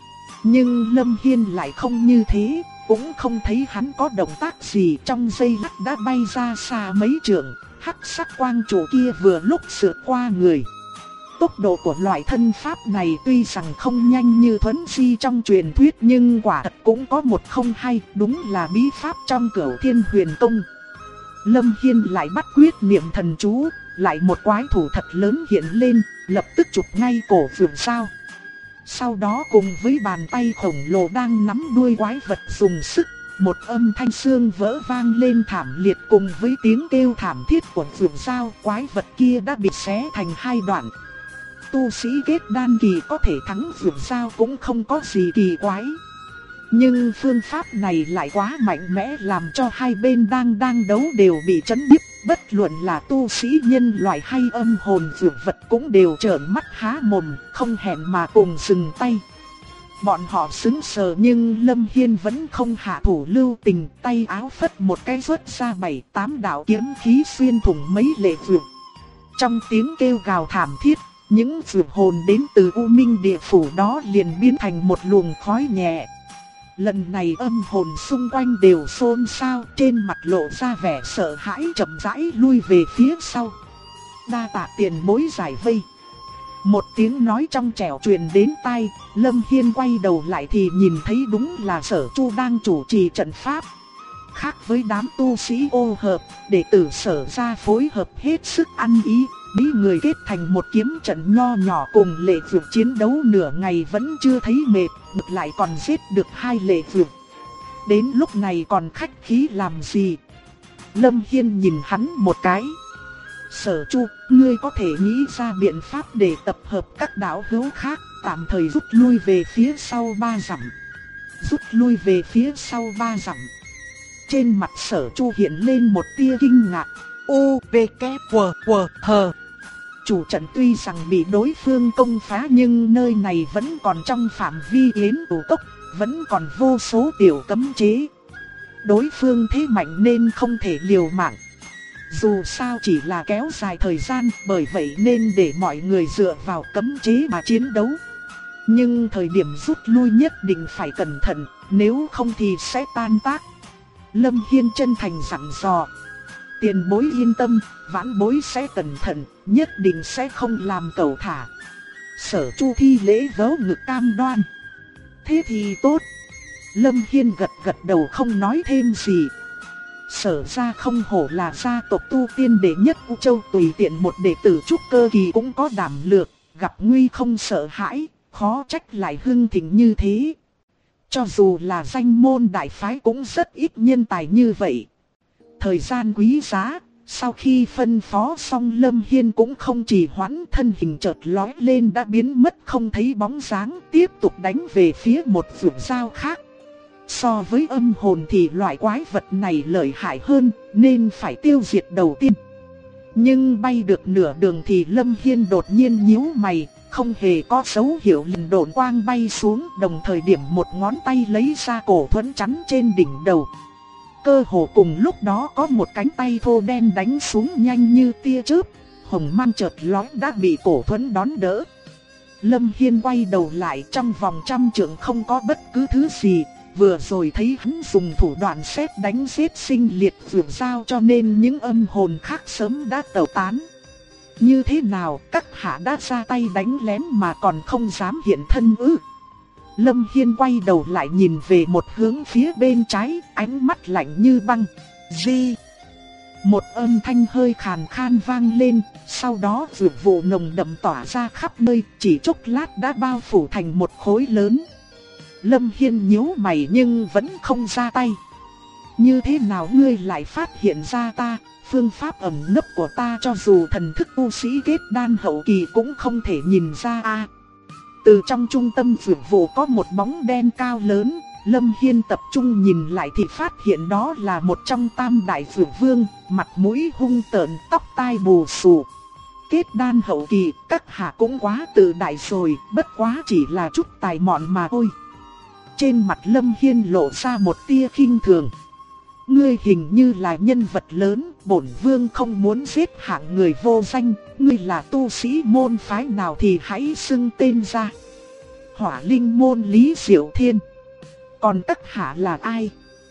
Nhưng Lâm Hiên lại không như thế, cũng không thấy hắn có động tác gì, trong giây lát đã bay ra xa mấy trượng, hắc sắc quang trụ kia vừa lúc sượt qua người. Tốc độ của loại thân pháp này tuy rằng không nhanh như thuấn di trong truyền thuyết nhưng quả thật cũng có một không hai, đúng là bí pháp trong Cửu Thiên Huyền Công. Lâm Hiên lại bắt quyết niệm thần chú, lại một quái thủ thật lớn hiện lên, lập tức chụp ngay cổ vượn sao. Sau đó cùng với bàn tay khổng lồ đang nắm đuôi quái vật dùng sức, một âm thanh xương vỡ vang lên thảm liệt cùng với tiếng kêu thảm thiết của vượn sao, quái vật kia đã bị xé thành hai đoạn. Tu sĩ kết đan kỳ có thể thắng vượn sao cũng không có gì kỳ quái. Nhưng phương pháp này lại quá mạnh mẽ làm cho hai bên đang đấu đều bị chấn điếc, bất luận là tu sĩ nhân loại hay âm hồn vượn vật cũng đều trợn mắt há mồm, không hẹn mà cùng dừng tay. Bọn họ sững sờ nhưng Lâm Hiên vẫn không hạ thủ lưu tình, tay áo phất một cái xuất ra 7-8 đạo kiếm khí xuyên thủng mấy lệ vượn. Trong tiếng kêu gào thảm thiết, những vượn hồn đến từ U Minh địa phủ đó liền biến thành một luồng khói nhẹ. Lần này âm hồn xung quanh đều xôn xao, trên mặt lộ ra vẻ sợ hãi, chậm rãi lui về phía sau. Đa tạ tiền bối giải vây. Một tiếng nói trong trẻo truyền đến tai, Lâm Hiên quay đầu lại thì nhìn thấy đúng là Sở Chu đang chủ trì trận pháp. Khác với đám tu sĩ ô hợp, đệ tử Sở gia phối hợp hết sức ăn ý, bí người kết thành một kiếm trận nho nhỏ cùng lệ vượn chiến đấu nửa ngày vẫn chưa thấy mệt, ngược lại còn giết được 2 lệ vượn. Đến lúc này còn khách khí làm gì? Lâm Hiên nhìn hắn một cái. Sở Chu, ngươi có thể nghĩ ra biện pháp để tập hợp các đạo hữu khác, tạm thời rút lui về phía sau 3 dặm. Rút lui về phía sau 3 dặm. Trên mặt Sở Chu hiện lên một tia kinh ngạc. U, V, K, W, W, H. Chủ trận tuy rằng bị đối phương công phá nhưng nơi này vẫn còn trong phạm vi yến tù cốc, vẫn còn vô số tiểu cấm chế. đối phương thế mạnh nên không thể liều mạng. Dù sao chỉ là kéo dài thời gian, bởi vậy nên để mọi người dựa vào cấm chế mà chiến đấu. Nhưng thời điểm rút lui nhất định phải cẩn thận, nếu không thì sẽ tan tác. Lâm Hiên chân thành dặn dò. Tiền bối yên tâm, vãn bối sẽ cẩn thận, nhất định sẽ không làm cẩu thả. Sở Chu thi lễ vớ ngực cam đoan. Thế thì tốt. Lâm Hiên gật gật đầu không nói thêm gì. Sở ra không hổ là gia tộc tu tiên đệ nhất U Châu, tùy tiện một đệ tử trúc cơ kỳ cũng có đảm lược, gặp nguy không sợ hãi, khó trách lại hưng thịnh như thế. Cho dù là danh môn đại phái cũng rất ít nhân tài như vậy. Thời gian quý giá, sau khi phân phó xong Lâm Hiên cũng không trì hoãn, thân hình chợt lói lên đã biến mất không thấy bóng dáng, tiếp tục đánh về phía một vườn dao khác. So với âm hồn thì loại quái vật này lợi hại hơn, nên phải tiêu diệt đầu tiên. Nhưng bay được nửa đường thì Lâm Hiên đột nhiên nhíu mày, không hề có dấu hiệu liền độn quang bay xuống, đồng thời điểm một ngón tay lấy ra cổ thuẫn chắn trên đỉnh đầu. Cơ hồ cùng lúc đó có một cánh tay thô đen đánh xuống nhanh như tia chớp, hồng mang chợt lóe đã bị cổ thuẫn đón đỡ. Lâm Hiên quay đầu lại, trong vòng trăm trượng không có bất cứ thứ gì. Vừa rồi thấy hắn dùng thủ đoạn sét đánh giết sinh liệt vượt dao, cho nên những âm hồn khác sớm đã tẩu tán. Như thế nào các hạ đã ra tay đánh lén mà còn không dám hiện thân ư? Lâm Hiên quay đầu lại nhìn về một hướng phía bên trái, ánh mắt lạnh như băng. Di. Một âm thanh hơi khàn khan vang lên, sau đó dược vụ nồng đậm tỏa ra khắp nơi, chỉ chốc lát đã bao phủ thành một khối lớn. Lâm Hiên nhíu mày nhưng vẫn không ra tay. Như thế nào ngươi lại phát hiện ra ta? Phương pháp ẩn nấp của ta cho dù thần thức tu sĩ kết đan hậu kỳ cũng không thể nhìn ra a. Từ trong trung tâm dược vụ có một bóng đen cao lớn, Lâm Hiên tập trung nhìn lại thì phát hiện đó là một trong tam đại dược vương, mặt mũi hung tợn, tóc tai bù xù. Kết đan hậu kỳ, các hạ cũng quá tự đại rồi, bất quá chỉ là chút tài mọn mà thôi. Trên mặt Lâm Hiên lộ ra một tia khinh thường. Ngươi hình như là nhân vật lớn, bổn vương không muốn giết hạng người vô danh, ngươi là tu sĩ môn phái nào thì hãy xưng tên ra. Hỏa Linh môn Lý Diệu Thiên. Còn các hạ là ai?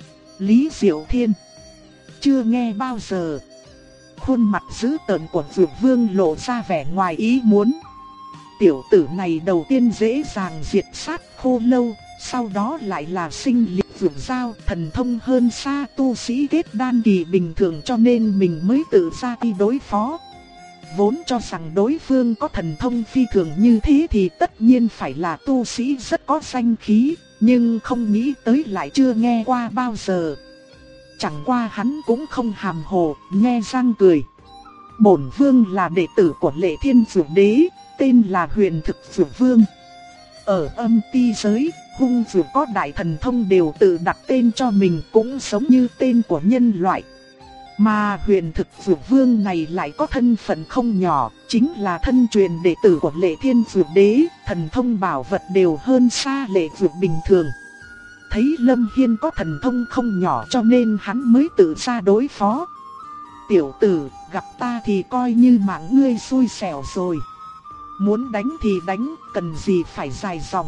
Lý Diệu Thiên. Chưa nghe bao giờ. Khuôn mặt dữ tợn của Dược Vương lộ ra vẻ ngoài ý muốn. Tiểu tử này đầu tiên dễ dàng diệt sát Khô Lâu, sau đó lại là sinh liệt vượt dao, thần thông hơn xa tu sĩ kết đan kỳ bình thường, cho nên mình mới tự ra đi đối phó. Vốn cho rằng đối phương có thần thông phi thường như thế thì tất nhiên phải là tu sĩ rất có danh khí, nhưng không nghĩ tới lại chưa nghe qua bao giờ. Chẳng qua hắn cũng không hàm hồ, nghe răng cười. Bổn vương là đệ tử của Lệ Thiên Dược Đế, tên là Huyền Thực Dược Vương. Ở âm ti giới, hung dược có đại thần thông đều tự đặt tên cho mình, cũng giống như tên của nhân loại. Mà Huyền Thực Dược Vương này lại có thân phận không nhỏ, chính là thân truyền đệ tử của Lệ Thiên Dược Đế, thần thông bảo vật đều hơn xa Lệ Dược bình thường. Thấy Lâm Hiên có thần thông không nhỏ cho nên hắn mới tự ra đối phó. Tiểu tử, gặp ta thì coi như mạng ngươi xui xẻo rồi. Muốn đánh thì đánh, cần gì phải dài dòng.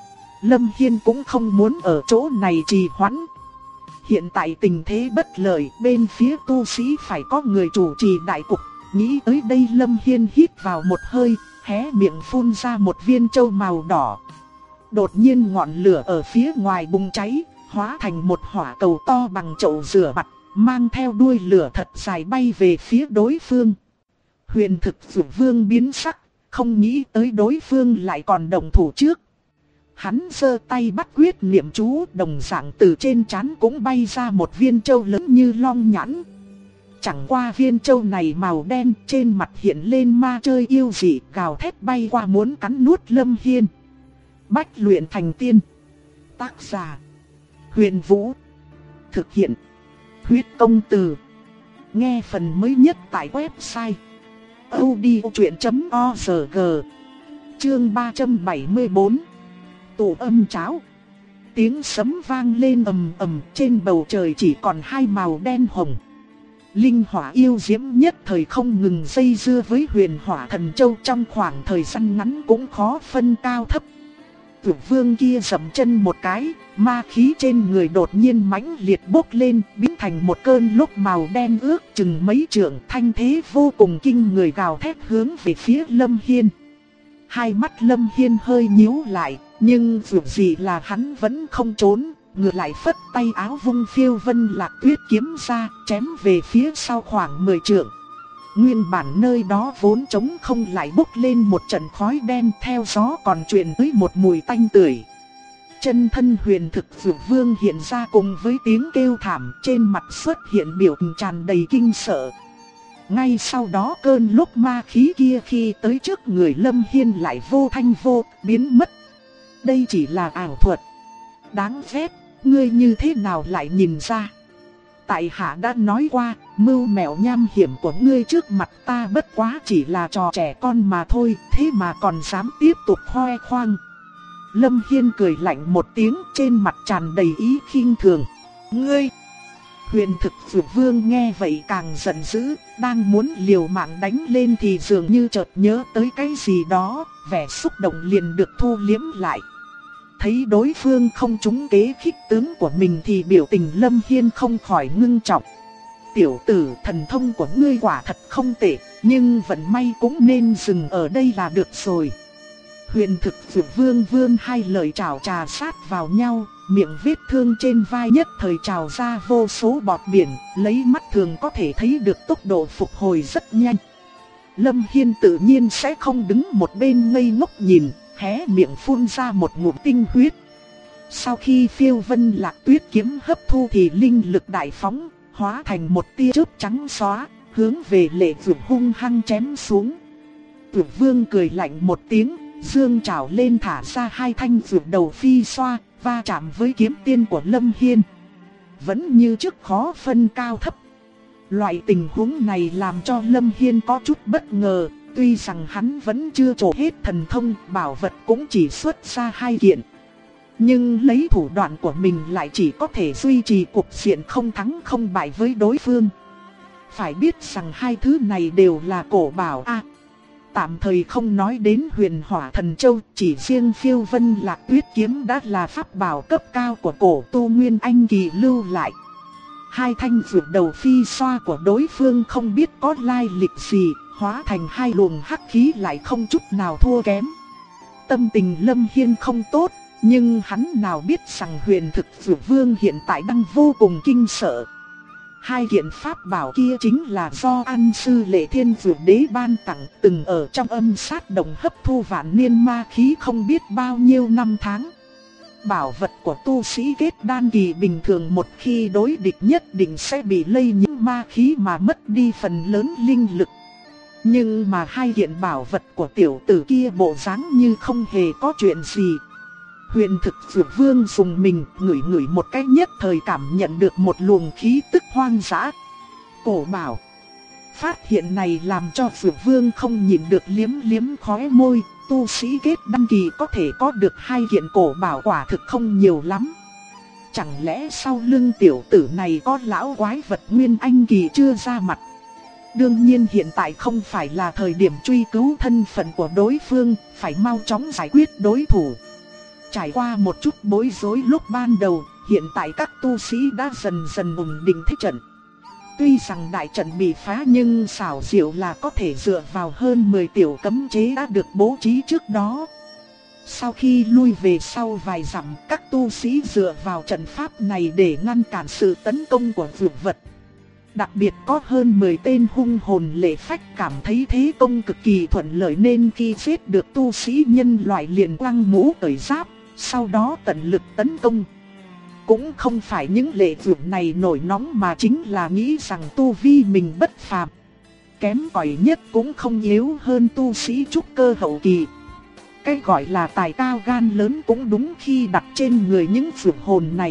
Lâm Hiên cũng không muốn ở chỗ này trì hoãn. Hiện tại tình thế bất lợi, bên phía tu sĩ phải có người chủ trì đại cục. Nghĩ tới đây Lâm Hiên hít vào một hơi, hé miệng phun ra một viên châu màu đỏ. Đột nhiên ngọn lửa ở phía ngoài bùng cháy, hóa thành một hỏa cầu to bằng chậu rửa mặt, mang theo đuôi lửa thật dài bay về phía đối phương. Huyền Thực Dược Vương biến sắc, không nghĩ tới đối phương lại còn động thủ trước. Hắn giơ tay bắt quyết niệm chú, đồng dạng từ trên trán cũng bay ra một viên châu lớn như long nhãn. Chẳng qua viên châu này màu đen, trên mặt hiện lên ma chơi yêu dị, gào thét bay qua muốn cắn nuốt Lâm Hiên. Bách luyện thành tiên. Tác giả: Huyền Vũ. Thực hiện: Huyết Công Từ. Nghe phần mới nhất tại website audiochuyện.org. Chương 374. Tụ âm cháo. tiếng sấm vang lên ầm ầm, trên bầu trời chỉ còn hai màu đen hồng. Linh hỏa yêu diễm nhất thời không ngừng dây dưa với Huyền Hỏa Thần Châu, trong khoảng thời gian ngắn cũng khó phân cao thấp. Tử vương kia dậm chân một cái, ma khí trên người đột nhiên mãnh liệt bốc lên, biến thành một cơn lốc màu đen ước chừng mấy trượng, thanh thế vô cùng kinh người gào thét hướng về phía Lâm Hiên. Hai mắt Lâm Hiên hơi nhíu lại, nhưng dù gì là hắn vẫn không trốn, ngược lại phất tay áo vung Phiêu Vân Lạc Tuyết kiếm ra, chém về phía sau khoảng 10 trượng. Nguyên bản nơi đó vốn trống không lại bốc lên một trận khói đen, theo gió còn truyền tới một mùi tanh tưởi. Chân thân huyền thực Dược Vương hiện ra cùng với tiếng kêu thảm, trên mặt xuất hiện biểu tình tràn đầy kinh sợ. Ngay sau đó cơn lốc ma khí kia khi tới trước người Lâm Hiên lại vô thanh vô biến mất. Đây chỉ là ảo thuật. Đáng ghét, ngươi như thế nào lại nhìn ra? Tại hạ đã nói qua, mưu mẹo nham hiểm của ngươi trước mặt ta bất quá chỉ là trò trẻ con mà thôi, thế mà còn dám tiếp tục khoe khoang. Lâm Hiên cười lạnh một tiếng, trên mặt tràn đầy ý khinh thường. Ngươi! Huyền thực Dược Vương nghe vậy càng giận dữ, đang muốn liều mạng đánh lên thì dường như chợt nhớ tới cái gì đó, vẻ xúc động liền được thu liếm lại. Thấy đối phương không trúng kế khích tướng của mình thì biểu tình Lâm Hiên không khỏi ngưng trọng. Tiểu tử, thần thông của ngươi quả thật không tệ, nhưng vận may cũng nên dừng ở đây là được rồi. Huyền thực Dược Vương vươn hai lời trảo trà sát vào nhau, miệng vết thương trên vai nhất thời trào ra vô số bọt biển, lấy mắt thường có thể thấy được tốc độ phục hồi rất nhanh. Lâm Hiên tự nhiên sẽ không đứng một bên ngây ngốc nhìn, hé miệng phun ra một ngụm tinh huyết. Sau khi Phiêu Vân Lạc Tuyết kiếm hấp thu thì linh lực đại phóng, hóa thành một tia chớp trắng xóa, hướng về Lệ Dược hung hăng chém xuống. Dược Vương cười lạnh một tiếng, dương trảo lên thả ra hai thanh dược đầu phi xoa, va chạm với kiếm tiên của Lâm Hiên. Vẫn như trước khó phân cao thấp. Loại tình huống này làm cho Lâm Hiên có chút bất ngờ, tuy rằng hắn vẫn chưa trổ hết thần thông, bảo vật cũng chỉ xuất ra 2 kiện. Nhưng lấy thủ đoạn của mình lại chỉ có thể duy trì cuộc diện không thắng không bại với đối phương. Phải biết rằng hai thứ này đều là cổ bảo a. Tạm thời không nói đến Huyền Hỏa Thần Châu, chỉ riêng Phiêu Vân Lạc Tuyết kiếm đã là pháp bảo cấp cao của cổ tu Nguyên Anh kỳ lưu lại. Hai thanh dược đầu phi xoa của đối phương không biết có lai lịch gì, hóa thành hai luồng hắc khí lại không chút nào thua kém. Tâm tình Lâm Hiên không tốt, nhưng hắn nào biết rằng huyền thực Dược Vương hiện tại đang vô cùng kinh sợ. Hai kiện pháp bảo kia chính là do An Sư Lệ Thiên Dược Đế ban tặng, từng ở trong âm sát đồng hấp thu vạn niên ma khí không biết bao nhiêu năm tháng. Bảo vật của tu sĩ kết đan kỳ bình thường một khi đối địch nhất định sẽ bị lây nhiễm ma khí mà mất đi phần lớn linh lực. Nhưng mà hai kiện bảo vật của tiểu tử kia bộ dáng như không hề có chuyện gì. Huyền thực Dược Vương dùng mình ngửi ngửi một cái nhất thời cảm nhận được một luồng khí tức hoang dã. Cổ bảo. Phát hiện này làm cho Dược Vương không nhịn được liếm liếm khóe môi. Tu sĩ kết đăng kỳ có thể có được hai kiện cổ bảo quả thực không nhiều lắm. Chẳng lẽ sau lưng tiểu tử này có lão quái vật Nguyên Anh kỳ chưa ra mặt? Đương nhiên hiện tại không phải là thời điểm truy cứu thân phận của đối phương, phải mau chóng giải quyết đối thủ. Trải qua một chút bối rối lúc ban đầu, hiện tại các tu sĩ đã dần dần ổn định thế trận. Tuy rằng đại trận bị phá nhưng xảo diệu là có thể dựa vào hơn 10 tiểu cấm chế đã được bố trí trước đó. Sau khi lui về sau vài dặm, các tu sĩ dựa vào trận pháp này để ngăn cản sự tấn công của dược vật. Đặc biệt có hơn 10 tên hung hồn lệ phách cảm thấy thế công cực kỳ thuận lợi nên khi giết được tu sĩ nhân loại liền quăng mũ cởi giáp, sau đó tận lực tấn công. Cũng không phải những lệ dược này nổi nóng mà chính là nghĩ rằng tu vi mình bất phàm. Kém cỏi nhất cũng không yếu hơn tu sĩ trúc cơ hậu kỳ. Cái gọi là tài cao gan lớn cũng đúng khi đặt trên người những dược hồn này.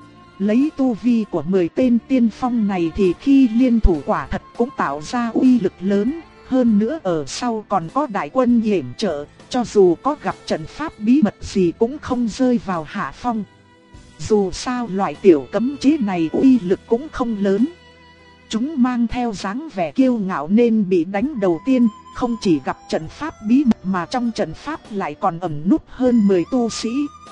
Lấy tu vi của 10 tên tiên phong này thì khi liên thủ quả thật cũng tạo ra uy lực lớn. Hơn nữa ở sau còn có đại quân yểm trợ, cho dù có gặp trận pháp bí mật gì cũng không rơi vào hạ phong. Dù sao loại tiểu cấm chế này uy lực cũng không lớn. Chúng mang theo dáng vẻ kiêu ngạo nên bị đánh đầu tiên, không chỉ gặp trận pháp bí mật mà trong trận pháp lại còn ẩn núp hơn 10 tu sĩ.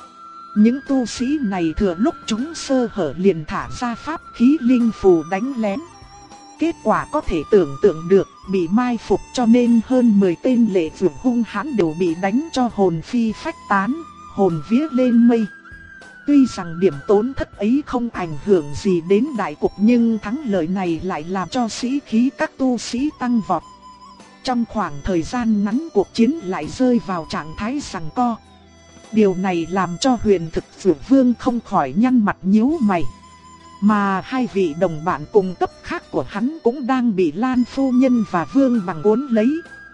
Những tu sĩ này thừa lúc chúng sơ hở liền thả ra pháp khí linh phù đánh lén. Kết quả có thể tưởng tượng được, bị mai phục cho nên hơn 10 tên lệ vượt hung hãn đều bị đánh cho hồn phi phách tán, hồn vía lên mây. Tuy rằng điểm tổn thất ấy không ảnh hưởng gì đến đại cục nhưng thắng lợi này lại làm cho sĩ khí các tu sĩ tăng vọt. Trong khoảng thời gian ngắn cuộc chiến lại rơi vào trạng thái giằng co. Điều này làm cho Huyền Thực Dược Vương không khỏi nhăn mặt nhíu mày. Mà hai vị đồng bạn cùng cấp khác của hắn cũng đang bị Lan Phu Nhân và Vương Bằng cuốn lấy.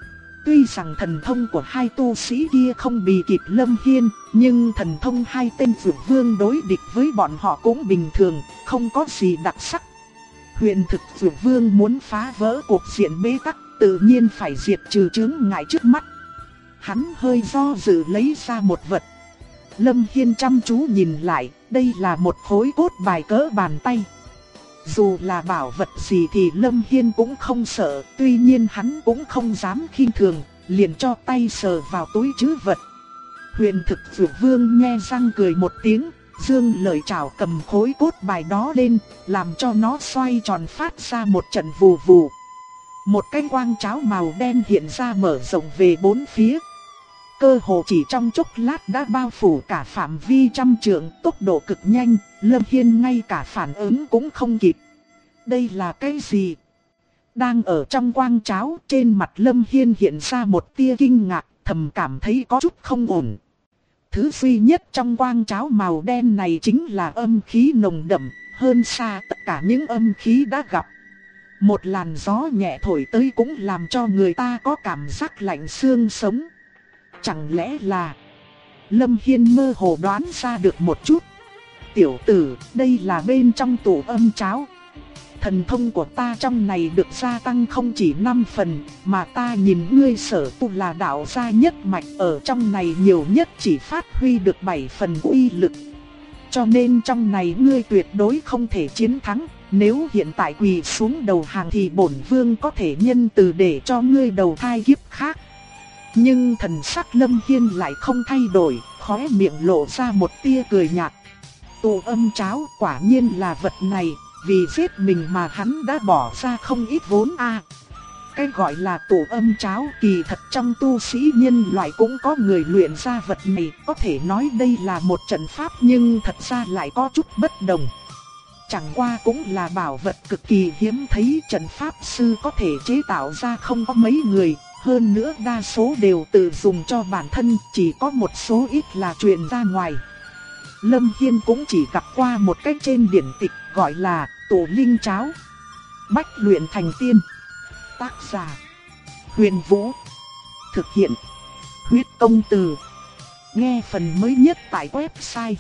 Tuy rằng thần thông của hai tu sĩ kia không bì kịp Lâm Hiên, nhưng thần thông hai tên Dược Vương đối địch với bọn họ cũng bình thường, không có gì đặc sắc. Huyền Thực Dược Vương muốn phá vỡ cuộc diện bế tắc, tự nhiên phải diệt trừ chướng ngại trước mắt. Hắn hơi do dự lấy ra một vật. Lâm Hiên chăm chú nhìn lại, đây là một khối cốt bài cỡ bàn tay. Dù là bảo vật gì thì Lâm Hiên cũng không sợ, tuy nhiên hắn cũng không dám khinh thường, liền cho tay sờ vào túi trữ vật. Huyền Thực Dược Vương nghe răng cười một tiếng, dương lợi trảo cầm khối cốt bài đó lên, làm cho nó xoay tròn phát ra một trận vù vù. Một cái quang cháo màu đen hiện ra mở rộng về bốn phía. Cơ hồ chỉ trong chốc lát đã bao phủ cả phạm vi trăm trượng, tốc độ cực nhanh, Lâm Hiên ngay cả phản ứng cũng không kịp. Đây là cái gì? Đang ở trong quang cháo, trên mặt Lâm Hiên hiện ra một tia kinh ngạc, thầm cảm thấy có chút không ổn. Thứ duy nhất trong quang cháo màu đen này chính là âm khí nồng đậm, hơn xa tất cả những âm khí đã gặp. Một làn gió nhẹ thổi tới cũng làm cho người ta có cảm giác lạnh xương sống. Chẳng lẽ là... Lâm Hiên mơ hồ đoán ra được một chút. Tiểu tử, đây là bên trong tủ âm cháo. Thần thông của ta trong này được gia tăng không chỉ 5 phần, mà ta nhìn ngươi sở tu là đạo gia nhất mạch, ở trong này nhiều nhất chỉ phát huy được 7 phần uy lực. Cho nên trong này ngươi tuyệt đối không thể chiến thắng. Nếu hiện tại quỳ xuống đầu hàng thì bổn vương có thể nhân từ để cho ngươi đầu thai kiếp khác. Nhưng thần sắc Lâm Hiên lại không thay đổi, khóe miệng lộ ra một tia cười nhạt. Tụ âm cháo quả nhiên là vật này, vì giết mình mà hắn đã bỏ ra không ít vốn a. Cái gọi là tụ âm cháo kỳ thật trong tu sĩ nhân loại cũng có người luyện ra vật này, có thể nói đây là một trận pháp nhưng thật ra lại có chút bất đồng. Chẳng qua cũng là bảo vật cực kỳ hiếm thấy, trận pháp sư có thể chế tạo ra không có mấy người. Hơn nữa đa số đều tự dùng cho bản thân, chỉ có một số ít là truyền ra ngoài. Lâm Hiên cũng chỉ gặp qua một cách trên điển tịch gọi là Tổ Linh Cháo. Bách luyện thành tiên. Tác giả Huyền Vũ. Thực hiện Huyết Công Từ. Nghe phần mới nhất tại website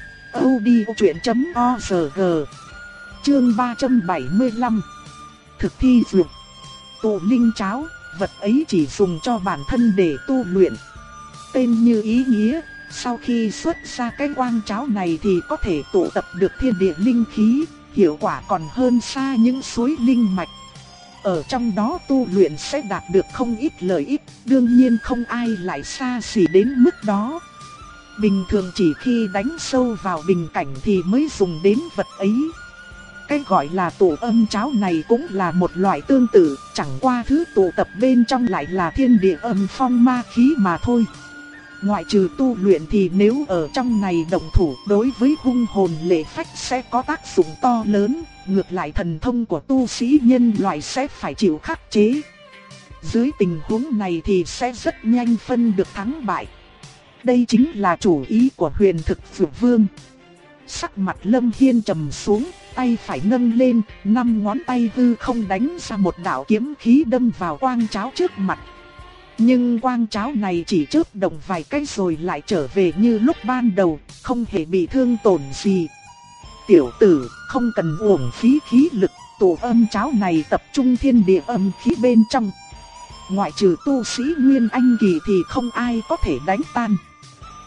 audiochuyện.org. Chương 375. Thực thi dược. Tổ Linh Cháo, vật ấy chỉ dùng cho bản thân để tu luyện. Tên như ý nghĩa, sau khi xuất ra cái quang cháo này thì có thể tụ tập được thiên địa linh khí, hiệu quả còn hơn xa những suối linh mạch. Ở trong đó tu luyện sẽ đạt được không ít lợi ích, đương nhiên không ai lại xa xỉ đến mức đó. Bình thường chỉ khi đánh sâu vào bình cảnh thì mới dùng đến vật ấy. Cái gọi là tụ âm cháo này cũng là một loại tương tự, chẳng qua thứ tụ tập bên trong lại là thiên địa âm phong ma khí mà thôi. Ngoại trừ tu luyện thì nếu ở trong này động thủ đối với hung hồn lệ phách sẽ có tác dụng to lớn, ngược lại thần thông của tu sĩ nhân loại sẽ phải chịu khắc chế. Dưới tình huống này thì sẽ rất nhanh phân được thắng bại. Đây chính là chủ ý của Huyền Thực Dược Vương. Sắc mặt Lâm Hiên trầm xuống, tay phải nâng lên, 5 ngón tay hư không đánh ra một đạo kiếm khí đâm vào quang cháo trước mặt. Nhưng quang cháo này chỉ chớp động vài cái rồi lại trở về như lúc ban đầu, không hề bị thương tổn gì. Tiểu tử, không cần uổng phí khí lực, tụ âm cháo này tập trung thiên địa âm khí bên trong. Ngoại trừ tu sĩ Nguyên Anh kỳ thì không ai có thể đánh tan.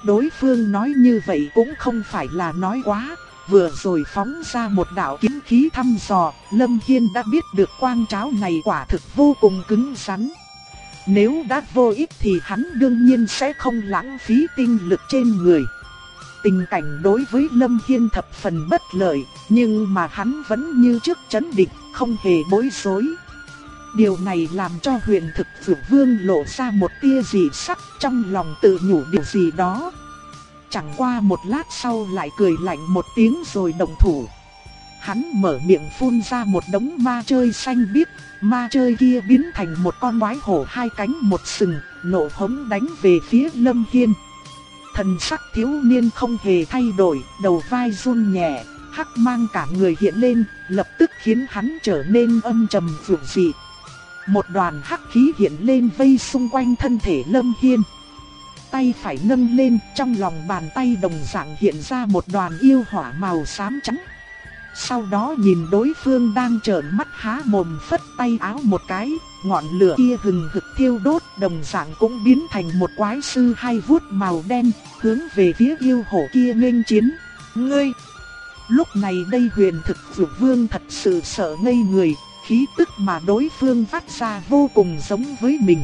đối phương nói như vậy cũng không phải là nói quá. Vừa rồi phóng ra một đạo kiếm khí thăm dò, Lâm Hiên đã biết được quang tráo này quả thực vô cùng cứng rắn. Nếu đã vô ích thì hắn đương nhiên sẽ không lãng phí tinh lực trên người. Tình cảnh đối với Lâm Hiên thập phần bất lợi, nhưng mà hắn vẫn như trước trấn định, không hề bối rối. Điều này làm cho Huyền Thực Dược Vương lộ ra một tia dị sắc, trong lòng tự nhủ điều gì đó. Chẳng qua một lát sau lại cười lạnh một tiếng rồi động thủ. Hắn mở miệng phun ra một đống ma chơi xanh biếc, ma chơi kia biến thành một con quái hổ hai cánh một sừng, nộ hống đánh về phía Lâm Hiên. Thần sắc thiếu niên không hề thay đổi, đầu vai run nhẹ, hắc mang cả người hiện lên, lập tức khiến hắn trở nên âm trầm dữ dị. Một đoàn hắc khí hiện lên vây xung quanh thân thể Lâm Hiên. Tay phải nâng lên, trong lòng bàn tay đồng dạng hiện ra một đoàn yêu hỏa màu xám trắng. Sau đó nhìn đối phương đang trợn mắt há mồm, phất tay áo một cái, ngọn lửa kia hừng hực thiêu đốt, đồng dạng cũng biến thành một quái sư hai vuốt màu đen, hướng về phía yêu hổ kia nghênh chiến. Ngươi! Lúc này đây Huyền Thực Dược Vương thật sự sợ ngây người, khí tức mà đối phương phát ra vô cùng giống với mình.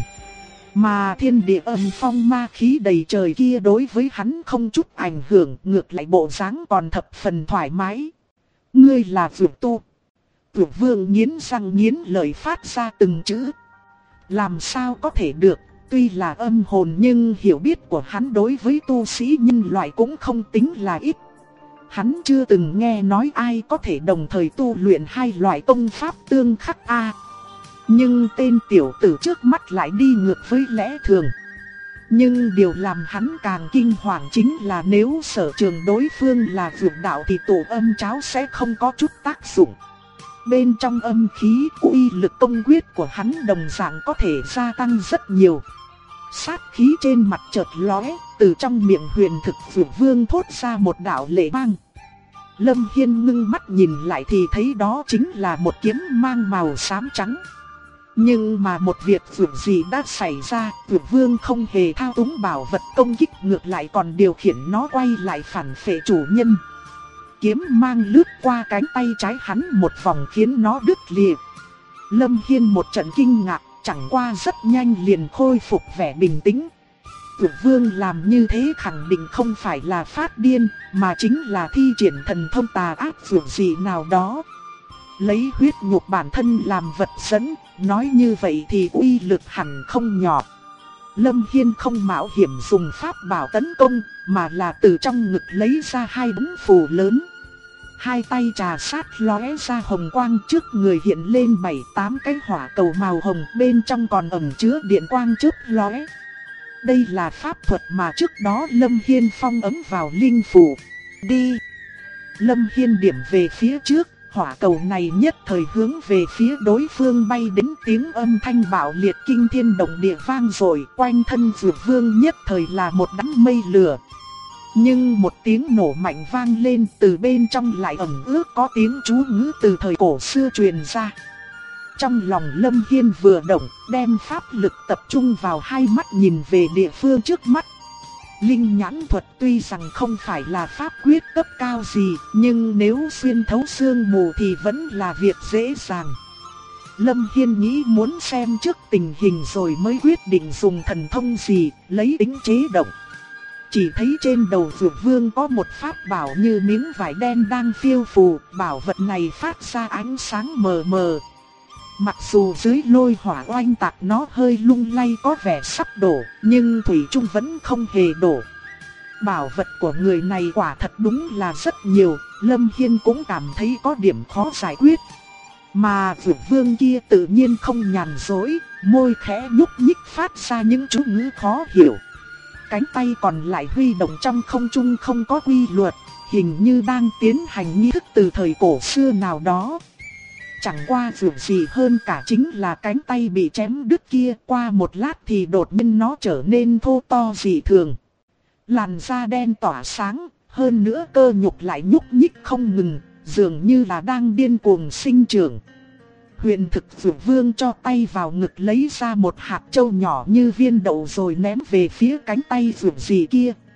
Mà thiên địa âm phong ma khí đầy trời kia đối với hắn không chút ảnh hưởng, ngược lại bộ dáng còn thập phần thoải mái. Ngươi là dược tu. Dược Vương nghiến răng nghiến lợi phát ra từng chữ. Làm sao có thể được, tuy là âm hồn nhưng hiểu biết của hắn đối với tu sĩ nhân loại cũng không tính là ít. Hắn chưa từng nghe nói ai có thể đồng thời tu luyện hai loại công pháp tương khắc a. Nhưng tên tiểu tử trước mắt lại đi ngược với lẽ thường. Nhưng điều làm hắn càng kinh hoàng chính là nếu sở trường đối phương là dược đạo thì tổ âm cháo sẽ không có chút tác dụng. Bên trong âm khí, uy lực công quyết của hắn đồng dạng có thể gia tăng rất nhiều. Sát khí trên mặt chợt lóe, từ trong miệng Huyền Thực Dược Vương thốt ra một đạo lệ mang. Lâm Hiên ngưng mắt nhìn lại thì thấy đó chính là một kiếm mang màu xám trắng. Nhưng mà một việc vượt gì đã xảy ra, Dược Vương không hề thao túng bảo vật công kích, ngược lại còn điều khiển nó quay lại phản phệ chủ nhân. Kiếm mang lướt qua cánh tay trái hắn một vòng khiến nó đứt lìa. Lâm Hiên một trận kinh ngạc, chẳng qua rất nhanh liền khôi phục vẻ bình tĩnh. Dược Vương làm như thế khẳng định không phải là phát điên, mà chính là thi triển thần thông tà ác vượt gì nào đó. Lấy huyết nhục bản thân làm vật dẫn, nói như vậy thì uy lực hẳn không nhỏ. Lâm Hiên không mạo hiểm dùng pháp bảo tấn công, mà là từ trong ngực lấy ra hai bóng phù lớn. Hai tay trà sát lóe ra hồng quang, trước người hiện lên 7-8 cái hỏa cầu màu hồng, bên trong còn ẩn chứa điện quang chớp lóe. Đây là pháp thuật mà trước đó Lâm Hiên phong ấn vào linh phù. Đi! Lâm Hiên điểm về phía trước, hỏa cầu này nhất thời hướng về phía đối phương bay đến, tiếng âm thanh bạo liệt kinh thiên động địa vang rồi, quanh thân Dược Vương nhất thời là một đám mây lửa. Nhưng một tiếng nổ mạnh vang lên, từ bên trong lại ẩn ước có tiếng chú ngữ từ thời cổ xưa truyền ra. Trong lòng Lâm Hiên vừa động, đem pháp lực tập trung vào hai mắt nhìn về địa phương trước mắt. Linh nhãn thuật tuy rằng không phải là pháp quyết cấp cao gì, nhưng nếu xuyên thấu sương mù thì vẫn là việc dễ dàng. Lâm Hiên nghĩ muốn xem trước tình hình rồi mới quyết định dùng thần thông gì, lấy tính chế động. Chỉ thấy trên đầu Dược Vương có một pháp bảo như miếng vải đen đang phiêu phù, bảo vật này phát ra ánh sáng mờ mờ. Mặc dù dưới lôi hỏa oanh tạc nó hơi lung lay có vẻ sắp đổ, nhưng thủy chung vẫn không hề đổ. Bảo vật của người này quả thật đúng là rất nhiều, Lâm Hiên cũng cảm thấy có điểm khó giải quyết. Mà Dược Vương kia tự nhiên không nhàn dối, môi khẽ nhúc nhích phát ra những chú ngữ khó hiểu. Cánh tay còn lại huy động trong không trung không có quy luật, hình như đang tiến hành nghi thức từ thời cổ xưa nào đó. Chẳng qua dù gì hơn cả chính là cánh tay bị chém đứt kia, qua một lát thì đột nhiên nó trở nên thô to dị thường. Làn da đen tỏa sáng, hơn nữa cơ nhục lại nhúc nhích không ngừng, dường như là đang điên cuồng sinh trưởng. Huyền Thực Dược Vương cho tay vào ngực lấy ra một hạt châu nhỏ như viên đậu rồi ném về phía cánh tay dược gì kia.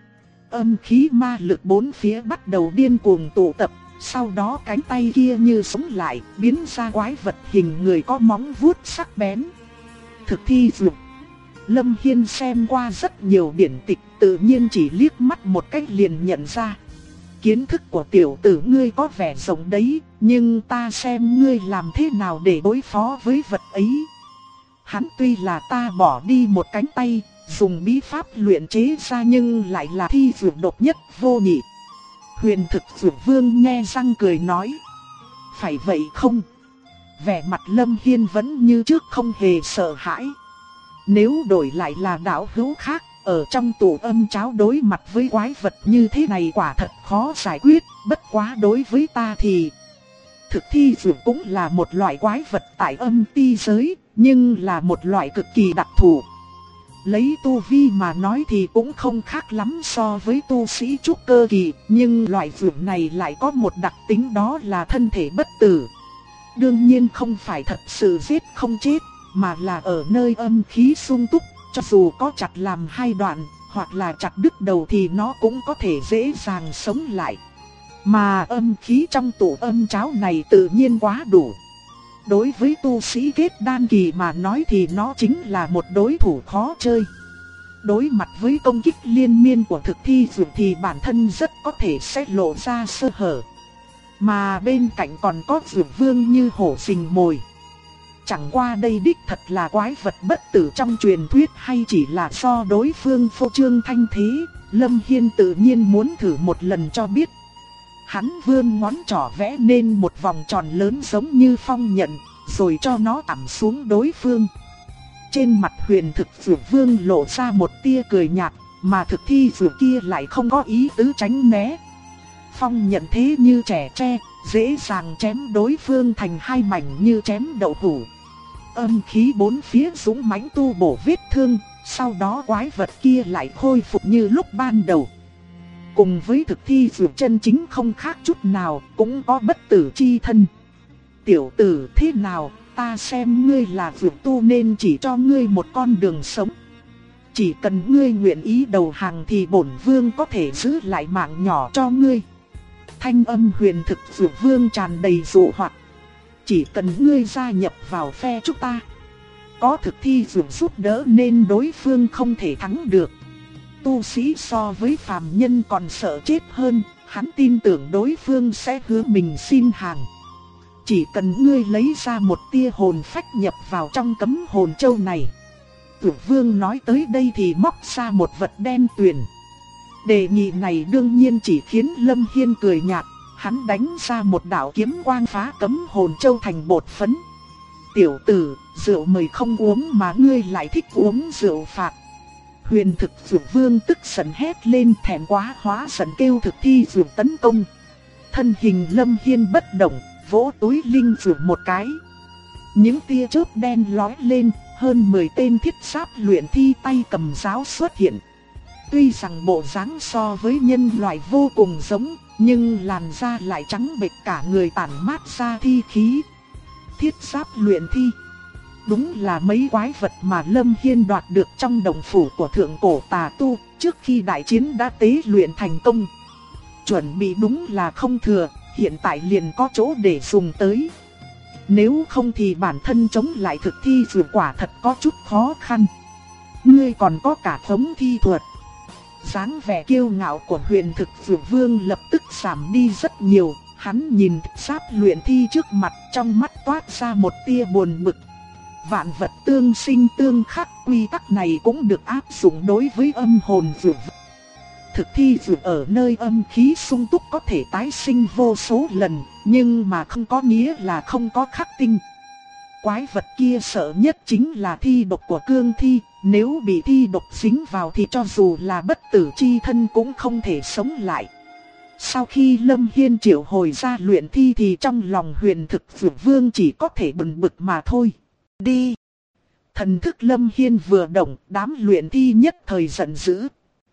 Âm khí ma lực bốn phía bắt đầu điên cuồng tụ tập, sau đó cánh tay kia như sống lại, biến ra quái vật hình người có móng vuốt sắc bén. Thực thi dược. Lâm Hiên xem qua rất nhiều điển tịch, tự nhiên chỉ liếc mắt một cách liền nhận ra. Kiến thức của tiểu tử ngươi có vẻ rộng đấy, nhưng ta xem ngươi làm thế nào để đối phó với vật ấy. Hắn tuy là ta bỏ đi một cánh tay, dùng bí pháp luyện chế ra nhưng lại là thi dược độc nhất vô nhị. Huyền thực dược vương nghe răng cười nói. Phải vậy không? Vẻ mặt Lâm Hiên vẫn như trước không hề sợ hãi. Nếu đổi lại là đạo hữu khác, ở trong tụ âm cháo đối mặt với quái vật như thế này quả thật khó giải quyết, bất quá đối với ta thì... Thực thi dược cũng là một loại quái vật tại âm ti giới, nhưng là một loại cực kỳ đặc thù. Lấy tu vi mà nói thì cũng không khác lắm so với tu sĩ trúc cơ kỳ, nhưng loại dược này lại có một đặc tính đó là thân thể bất tử. Đương nhiên không phải thật sự giết không chết, mà là ở nơi âm khí sung túc, cho dù có chặt làm hai đoạn, hoặc là chặt đứt đầu thì nó cũng có thể dễ dàng sống lại. Mà âm khí trong tụ âm cháo này tự nhiên quá đủ. Đối với tu sĩ kết đan kỳ mà nói thì nó chính là một đối thủ khó chơi. Đối mặt với công kích liên miên của thực thi dược thì bản thân rất có thể sẽ lộ ra sơ hở. Mà bên cạnh còn có dược vương như hổ rình mồi. Chẳng qua đây đích thật là quái vật bất tử trong truyền thuyết hay chỉ là do đối phương phô trương thanh thế, Lâm Hiên tự nhiên muốn thử một lần cho biết. Hắn vươn ngón trỏ vẽ nên một vòng tròn lớn giống như phong nhận, rồi cho nó ẳm xuống đối phương. Trên mặt huyền thực dược vương lộ ra một tia cười nhạt, mà thực thi dược kia lại không có ý tứ tránh né. Phong nhận thế như trẻ tre, dễ dàng chém đối phương thành hai mảnh như chém đậu hũ. Âm khí bốn phía dũng mãnh tu bổ vết thương, sau đó quái vật kia lại khôi phục như lúc ban đầu. Cùng với thực thi dược chân chính không khác chút nào, cũng có bất tử chi thân. Tiểu tử thế nào, ta xem ngươi là dược tu nên chỉ cho ngươi một con đường sống. Chỉ cần ngươi nguyện ý đầu hàng thì bổn vương có thể giữ lại mạng nhỏ cho ngươi. Thanh âm huyền thực dược vương tràn đầy dụ hoặc. Chỉ cần ngươi gia nhập vào phe chúng ta, có thực thi dược giúp đỡ nên đối phương không thể thắng được. Tu sĩ so với phàm nhân còn sợ chết hơn, hắn tin tưởng đối phương sẽ hứa mình xin hàng. Chỉ cần ngươi lấy ra một tia hồn phách nhập vào trong cấm hồn châu này. Dược vương nói tới đây thì móc ra một vật đen tuyền. Đề nghị này đương nhiên chỉ khiến Lâm Hiên cười nhạt. Hắn đánh ra một đạo kiếm quang phá cấm hồn châu thành bột phấn. Tiểu tử, rượu mời không uống mà ngươi lại thích uống rượu phạt. Huyền thực dược vương tức giận hét lên, thẹn quá hóa giận kêu thực thi dược tấn công. Thân hình Lâm Hiên bất động, vỗ túi linh dược một cái. Những tia chớp đen lói lên, hơn 10 tên thiết giáp luyện thi tay cầm giáo xuất hiện. Tuy rằng bộ dáng so với nhân loại vô cùng giống, nhưng làn da lại trắng bệch, cả người tản mát ra thi khí. Thiết giáp luyện thi, đúng là mấy quái vật mà Lâm Hiên đoạt được trong đồng phủ của thượng cổ tà tu, trước khi đại chiến đã tế luyện thành công. Chuẩn bị đúng là không thừa, hiện tại liền có chỗ để dùng tới. Nếu không thì bản thân chống lại thực thi dược quả thật có chút khó khăn. Ngươi còn có cả thống thi thuật. Dáng vẻ kiêu ngạo của huyền thực dược vương lập tức giảm đi rất nhiều. Hắn nhìn giáp luyện thi trước mặt, trong mắt toát ra một tia buồn bực. Vạn vật tương sinh tương khắc, quy tắc này cũng được áp dụng đối với âm hồn dược. Thực thi dược ở nơi âm khí sung túc có thể tái sinh vô số lần, nhưng mà không có nghĩa là không có khắc tinh. Quái vật kia sợ nhất chính là thi độc của cương thi, nếu bị thi độc dính vào thì cho dù là bất tử chi thân cũng không thể sống lại. Sau khi Lâm Hiên triệu hồi ra luyện thi thì trong lòng huyền thực dược vương chỉ có thể bần bực mà thôi. Đi! Thần thức Lâm Hiên vừa động, đám luyện thi nhất thời giận dữ.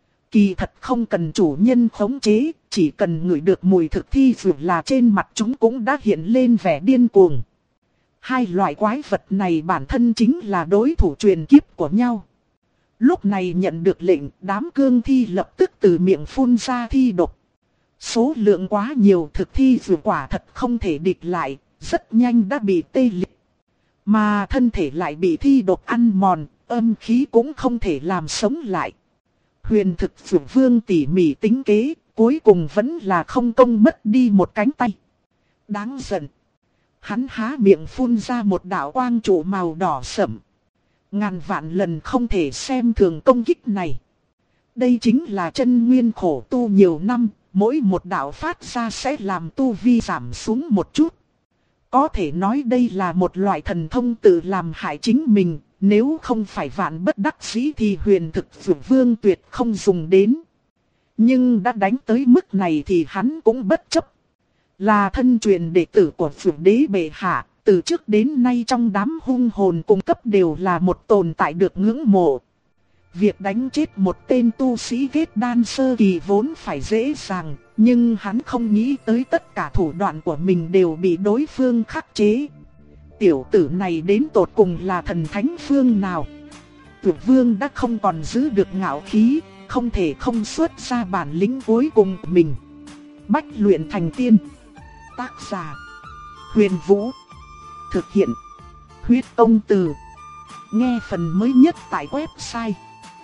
Kỳ thật không cần chủ nhân khống chế, chỉ cần ngửi được mùi thực thi dược là trên mặt chúng cũng đã hiện lên vẻ điên cuồng. Hai loại quái vật này bản thân chính là đối thủ truyền kiếp của nhau. Lúc này nhận được lệnh, đám cương thi lập tức từ miệng phun ra thi độc. Số lượng quá nhiều, thực thi dù quả thật không thể địch lại, rất nhanh đã bị tê liệt. Mà thân thể lại bị thi độc ăn mòn, âm khí cũng không thể làm sống lại. Huyền thực Dược Vương tỉ mỉ tính kế, cuối cùng vẫn là không công mất đi một cánh tay. Đáng giận. Hắn há miệng phun ra một đạo quang trụ màu đỏ sẫm. Ngàn vạn lần không thể xem thường công kích này. Đây chính là chân nguyên khổ tu nhiều năm, mỗi một đạo phát ra sẽ làm tu vi giảm xuống một chút. Có thể nói đây là một loại thần thông tự làm hại chính mình, nếu không phải vạn bất đắc dĩ thì huyền thực Dược Vương tuyệt không dùng đến. Nhưng đã đánh tới mức này thì hắn cũng bất chấp. Là thân truyền đệ tử của Dược Đế bệ hạ, từ trước đến nay trong đám hung hồn cung cấp đều là một tồn tại được ngưỡng mộ. Việc đánh chết một tên tu sĩ kết đan sơ kỳ vốn phải dễ dàng, nhưng hắn không nghĩ tới tất cả thủ đoạn của mình đều bị đối phương khắc chế. Tiểu tử này đến tột cùng là thần thánh phương nào? Dược Vương đã không còn giữ được ngạo khí, không thể không xuất ra bản lĩnh cuối cùng của mình. Bách luyện thành tiên. Tác giả: Huyền Vũ. Thực hiện: Huyết Công Từ. Nghe phần mới nhất tại website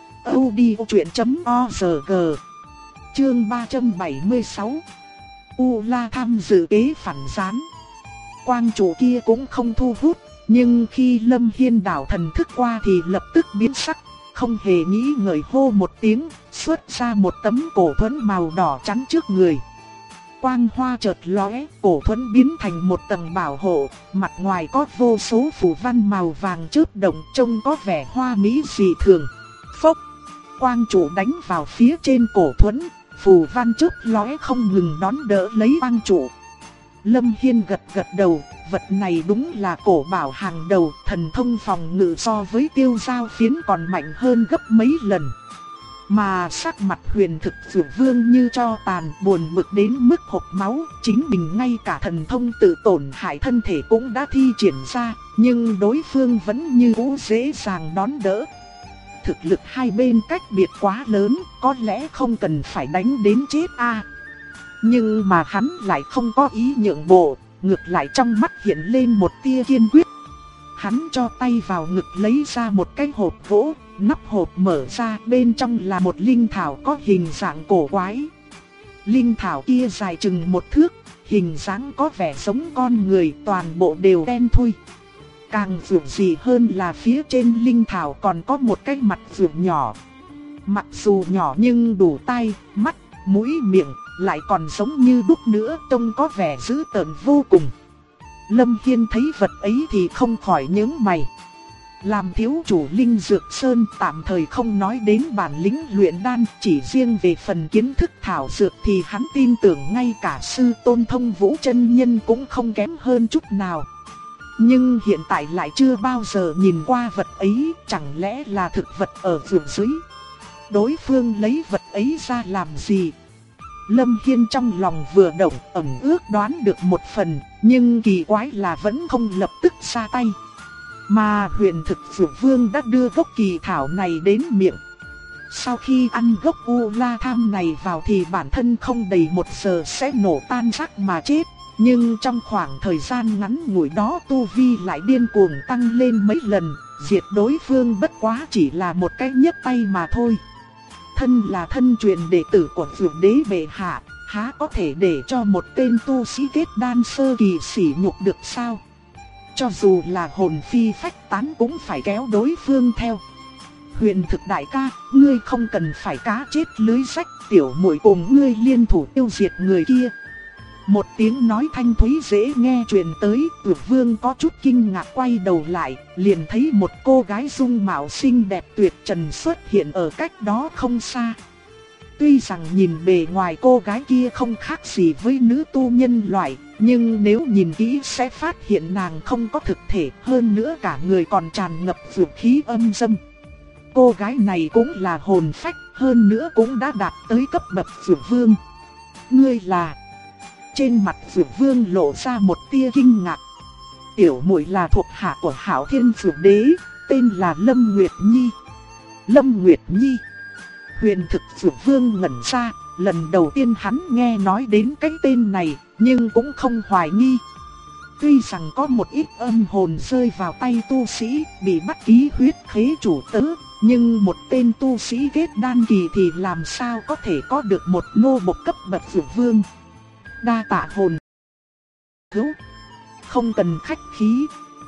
audiochuyện.org. Chương 376. U La tham dự kế phản gián. Quang trụ kia cũng không thu hút, nhưng khi Lâm Hiên đảo thần thức qua thì lập tức biến sắc, không hề nghĩ ngợi hô một tiếng, xuất ra một tấm cổ thuẫn màu đỏ chắn trước người. Quang hoa chợt lóe, cổ thuẫn biến thành một tầng bảo hộ, mặt ngoài có vô số phù văn màu vàng chớp động, trông có vẻ hoa mỹ dị thường. Phốc, quang trụ đánh vào phía trên cổ thuẫn, phù văn chớp lóe không ngừng đón đỡ lấy quang trụ. Lâm Hiên gật gật đầu, vật này đúng là cổ bảo hàng đầu, thần thông phòng ngự so với tiêu giao phiến còn mạnh hơn gấp mấy lần. Mà sắc mặt huyền thực Dược Vương như cho tàn, buồn bực đến mức hộc máu, chính mình ngay cả thần thông tự tổn hại thân thể cũng đã thi triển ra, nhưng đối phương vẫn như cũ dễ dàng đón đỡ. Thực lực hai bên cách biệt quá lớn, có lẽ không cần phải đánh đến chết a. Nhưng mà hắn lại không có ý nhượng bộ, ngược lại trong mắt hiện lên một tia kiên quyết. Hắn cho tay vào ngực lấy ra một cái hộp gỗ, nắp hộp mở ra, bên trong là một linh thảo có hình dạng cổ quái. Linh thảo kia dài chừng một thước, hình dáng có vẻ giống con người, toàn bộ đều đen thui. Càng vượt gì hơn là phía trên linh thảo còn có một cái mặt vượt nhỏ. Mặc dù nhỏ nhưng đủ tai, mắt, mũi, miệng, lại còn giống như đúc nữa, trông có vẻ dữ tợn vô cùng. Lâm Hiên thấy vật ấy thì không khỏi nhướng mày. Làm thiếu chủ Linh Dược Sơn, tạm thời không nói đến bản lĩnh luyện đan, chỉ riêng về phần kiến thức thảo dược thì hắn tin tưởng ngay cả sư tôn Thông Vũ chân nhân cũng không kém hơn chút nào. Nhưng hiện tại lại chưa bao giờ nhìn qua vật ấy, chẳng lẽ là thực vật ở vườn dưới? Đối phương lấy vật ấy ra làm gì? Lâm Hiên trong lòng vừa động, ẩn ước đoán được một phần, nhưng kỳ quái là vẫn không lập tức ra tay. Mà huyền thực Dược Vương đã đưa gốc kỳ thảo này đến miệng. Sau khi ăn gốc U La Tham này vào thì bản thân không đầy 1 giờ sẽ nổ tan xác mà chết. Nhưng trong khoảng thời gian ngắn ngủi đó tu vi lại điên cuồng tăng lên mấy lần, diệt đối phương bất quá chỉ là một cái nhấc tay mà thôi. Thân là thân truyền đệ tử của Dược Đế bệ hạ, há có thể để cho một tên tu sĩ kết đan sơ kỳ sỉ nhục được sao? Cho dù là hồn phi phách tán cũng phải kéo đối phương theo. Huyền thực đại ca, ngươi không cần phải cá chết lưới rách, tiểu muội cùng ngươi liên thủ tiêu diệt người kia. Một tiếng nói thanh thúy dễ nghe truyền tới, Dược Vương có chút kinh ngạc quay đầu lại, liền thấy một cô gái dung mạo xinh đẹp tuyệt trần xuất hiện ở cách đó không xa. Tuy rằng nhìn bề ngoài cô gái kia không khác gì với nữ tu nhân loại, nhưng nếu nhìn kỹ sẽ phát hiện nàng không có thực thể, hơn nữa cả người còn tràn ngập dược khí âm dâm. Cô gái này cũng là hồn phách, hơn nữa cũng đã đạt tới cấp bậc Dược Vương. Ngươi là... Trên mặt Dược Vương lộ ra một tia kinh ngạc. Tiểu muội là thuộc hạ của Hạo Thiên Dược Đế, tên là Lâm Nguyệt Nhi. Lâm Nguyệt Nhi. Huyền Thực Dược Vương ngẩn ra, lần đầu tiên hắn nghe nói đến cái tên này, nhưng cũng không hoài nghi. Tuy rằng có một ít âm hồn rơi vào tay tu sĩ, bị bắt ký huyết khế chủ tớ, nhưng một tên tu sĩ kết đan kỳ thì làm sao có thể có được một nô bộc cấp bậc dược vương. Đa tạ hồn hữu, không cần khách khí.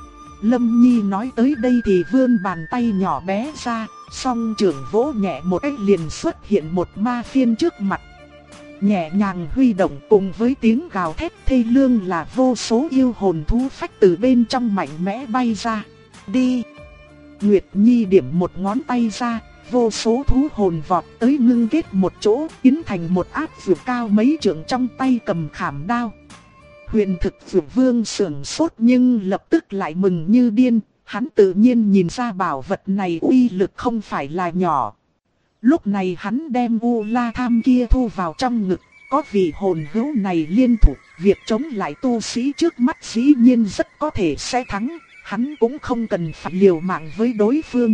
Lâm Nhi nói tới đây thì vươn bàn tay nhỏ bé ra, song trưởng vỗ nhẹ một cái liền xuất hiện một ma phiên trước mặt. Nhẹ nhàng huy động cùng với tiếng gào thét thê lương là vô số yêu hồn thú phách từ bên trong mạnh mẽ bay ra. Đi! Nguyệt Nhi điểm một ngón tay ra, vô số thú hồn vọt tới ngưng kết một chỗ, biến thành một ác dược cao mấy trượng trong tay cầm khảm đao. Huyền Thực Dược Vương sững sốt nhưng lập tức lại mừng như điên, hắn tự nhiên nhìn ra bảo vật này uy lực không phải là nhỏ. Lúc này hắn đem U La Tham kia thu vào trong ngực, có vị hồn hữu này liên thủ, việc chống lại tu sĩ trước mắt dĩ nhiên rất có thể sẽ thắng, hắn cũng không cần phải liều mạng với đối phương.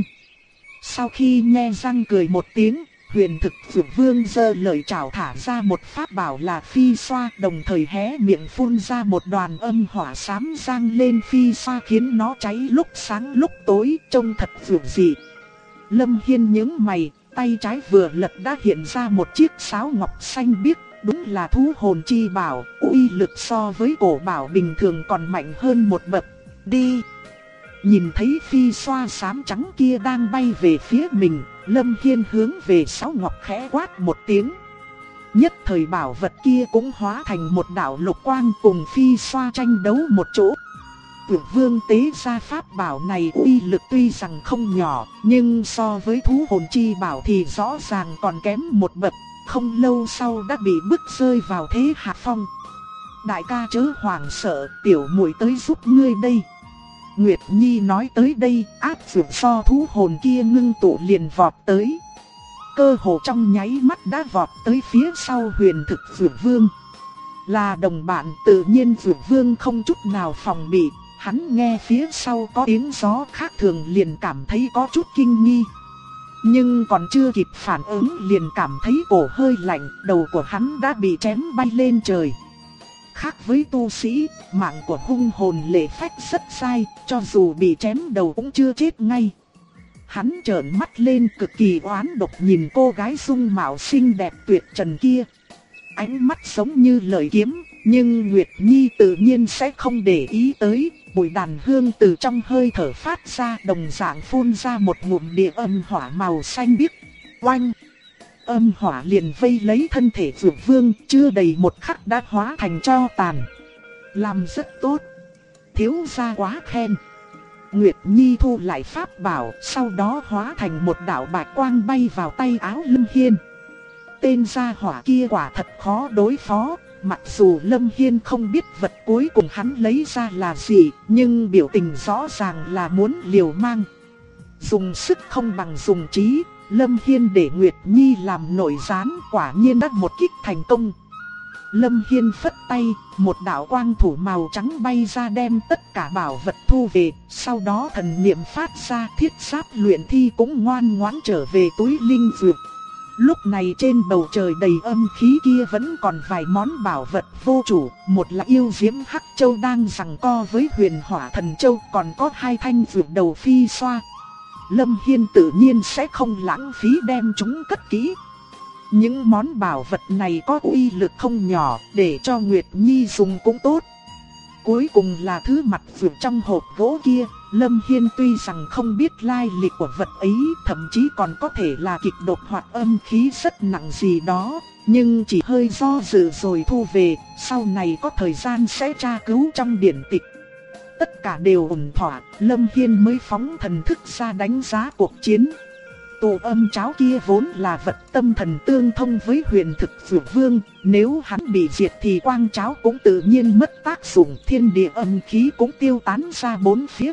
Sau khi nhe răng cười một tiếng, Huyền Thực Dược Vương giơ lợi chảo thả ra một pháp bảo là phi xoa, đồng thời hé miệng phun ra một đoàn âm hỏa xám giăng lên phi xoa khiến nó cháy lúc sáng lúc tối, trông thật dữ dị. Lâm Hiên nhướng mày, tay trái vừa lật đã hiện ra một chiếc sáo ngọc xanh biếc, đúng là thú hồn chi bảo, uy lực so với cổ bảo bình thường còn mạnh hơn một bậc. Đi! Nhìn thấy phi xoa xám trắng kia đang bay về phía mình, Lâm Hiên hướng về sáo ngọc khẽ quát một tiếng. Nhất thời bảo vật kia cũng hóa thành một đạo lục quang cùng phi xoa tranh đấu một chỗ. Dược Vương tế ra pháp bảo này uy lực tuy rằng không nhỏ, nhưng so với thú hồn chi bảo thì rõ ràng còn kém một bậc, không lâu sau đã bị bức rơi vào thế hạ phong. Đại ca chớ hoảng sợ, tiểu muội tới giúp ngươi đây. Nguyệt Nhi nói tới đây, áp dược so thú hồn kia ngưng tụ liền vọt tới. Cơ hồ trong nháy mắt đã vọt tới phía sau Huyền Thực Dược Vương. Là đồng bạn tự nhiên Dược Vương không chút nào phòng bị, hắn nghe phía sau có tiếng gió khác thường liền cảm thấy có chút kinh nghi. Nhưng còn chưa kịp phản ứng liền cảm thấy cổ hơi lạnh, đầu của hắn đã bị chém bay lên trời. Khác với tu sĩ, mạng của hung hồn lệ phách rất sai, cho dù bị chém đầu cũng chưa chết ngay. Hắn trợn mắt lên cực kỳ oán độc nhìn cô gái dung mạo xinh đẹp tuyệt trần kia. Ánh mắt giống như lợi kiếm, nhưng Nguyệt Nhi tự nhiên sẽ không để ý tới. Bụi đàn hương từ trong hơi thở phát ra đồng dạng phun ra một ngụm địa âm hỏa màu xanh biếc. Oanh! Âm hỏa liền vây lấy thân thể Dược Vương, chưa đầy một khắc đã hóa thành tro tàn. Làm rất tốt. Thiếu gia quá khen. Nguyệt Nhi thu lại pháp bảo, sau đó hóa thành một đạo bạch quang bay vào tay áo Lâm Hiên. Tên gia hỏa kia quả thật khó đối phó. Mặc dù Lâm Hiên không biết vật cuối cùng hắn lấy ra là gì, nhưng biểu tình rõ ràng là muốn liều mang. Dùng sức không bằng dùng trí, Lâm Hiên để Nguyệt Nhi làm nội gián, quả nhiên đã một kích thành công. Lâm Hiên phất tay, một đạo quang thủ màu trắng bay ra đem tất cả bảo vật thu về, sau đó thần niệm phát ra, thiết giáp luyện thi cũng ngoan ngoãn trở về túi linh dược. Lúc này trên bầu trời đầy âm khí kia vẫn còn vài món bảo vật vô chủ, một là yêu diễm hắc châu đang giằng co với huyền hỏa thần châu, còn có hai thanh dược đầu phi xoa. Lâm Hiên tự nhiên sẽ không lãng phí đem chúng cất kỹ. Những món bảo vật này có uy lực không nhỏ, để cho Nguyệt Nhi dùng cũng tốt. Cuối cùng là thứ mặt vượt trong hộp gỗ kia. Lâm Hiên tuy rằng không biết lai lịch của vật ấy, thậm chí còn có thể là kịch độc hoặc âm khí rất nặng gì đó, nhưng chỉ hơi do dự rồi thu về, sau này có thời gian sẽ tra cứu trong điển tịch. Tất cả đều ổn thỏa, Lâm Hiên mới phóng thần thức ra đánh giá cuộc chiến. Tụ âm cháo kia vốn là vật tâm thần tương thông với Huyền Thực Dược Vương, nếu hắn bị diệt thì quang cháo cũng tự nhiên mất tác dụng, thiên địa âm khí cũng tiêu tán ra bốn phía.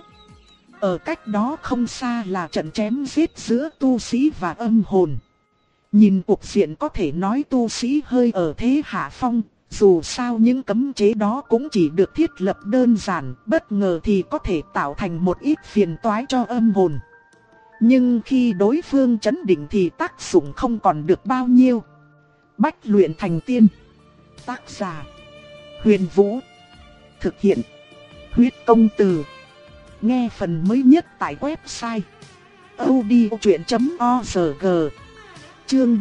Ở cách đó không xa là trận chém giết giữa tu sĩ và âm hồn. Nhìn cuộc diện có thể nói tu sĩ hơi ở thế hạ phong, dù sao những cấm chế đó cũng chỉ được thiết lập đơn giản, bất ngờ thì có thể tạo thành một ít phiền toái cho âm hồn. Nhưng khi đối phương trấn định thì tác dụng không còn được bao nhiêu. Bách luyện thành tiên. Tác giả: Huyền Vũ. Thực hiện: Huyết Công Từ. Nghe phần mới nhất tại website audiochuyện.org. Chương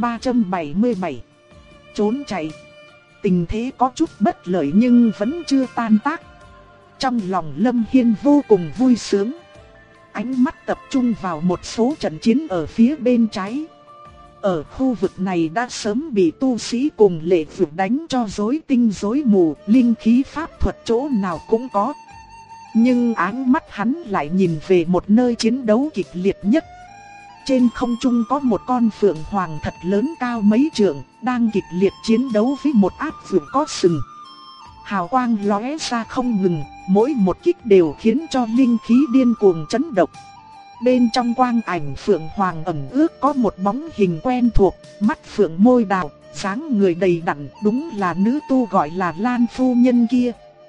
377. Trốn chạy. Tình thế có chút bất lợi nhưng vẫn chưa tan tác. Trong lòng Lâm Hiên vô cùng vui sướng. Ánh mắt tập trung vào một số trận chiến ở phía bên trái. Ở khu vực này đã sớm bị tu sĩ cùng Lệ Vượt đánh cho rối tinh rối mù, linh khí pháp thuật chỗ nào cũng có. Nhưng ánh mắt hắn lại nhìn về một nơi chiến đấu kịch liệt nhất. Trên không trung có một con phượng hoàng thật lớn cao mấy trượng, đang kịch liệt chiến đấu với một ác phượng có sừng. Hào quang lóe ra không ngừng, mỗi một kích đều khiến cho linh khí điên cuồng chấn động. Bên trong quang ảnh phượng hoàng ẩn ước có một bóng hình quen thuộc, mắt phượng môi đào, dáng người đầy đặn, đúng là nữ tu gọi là Lan phu nhân kia.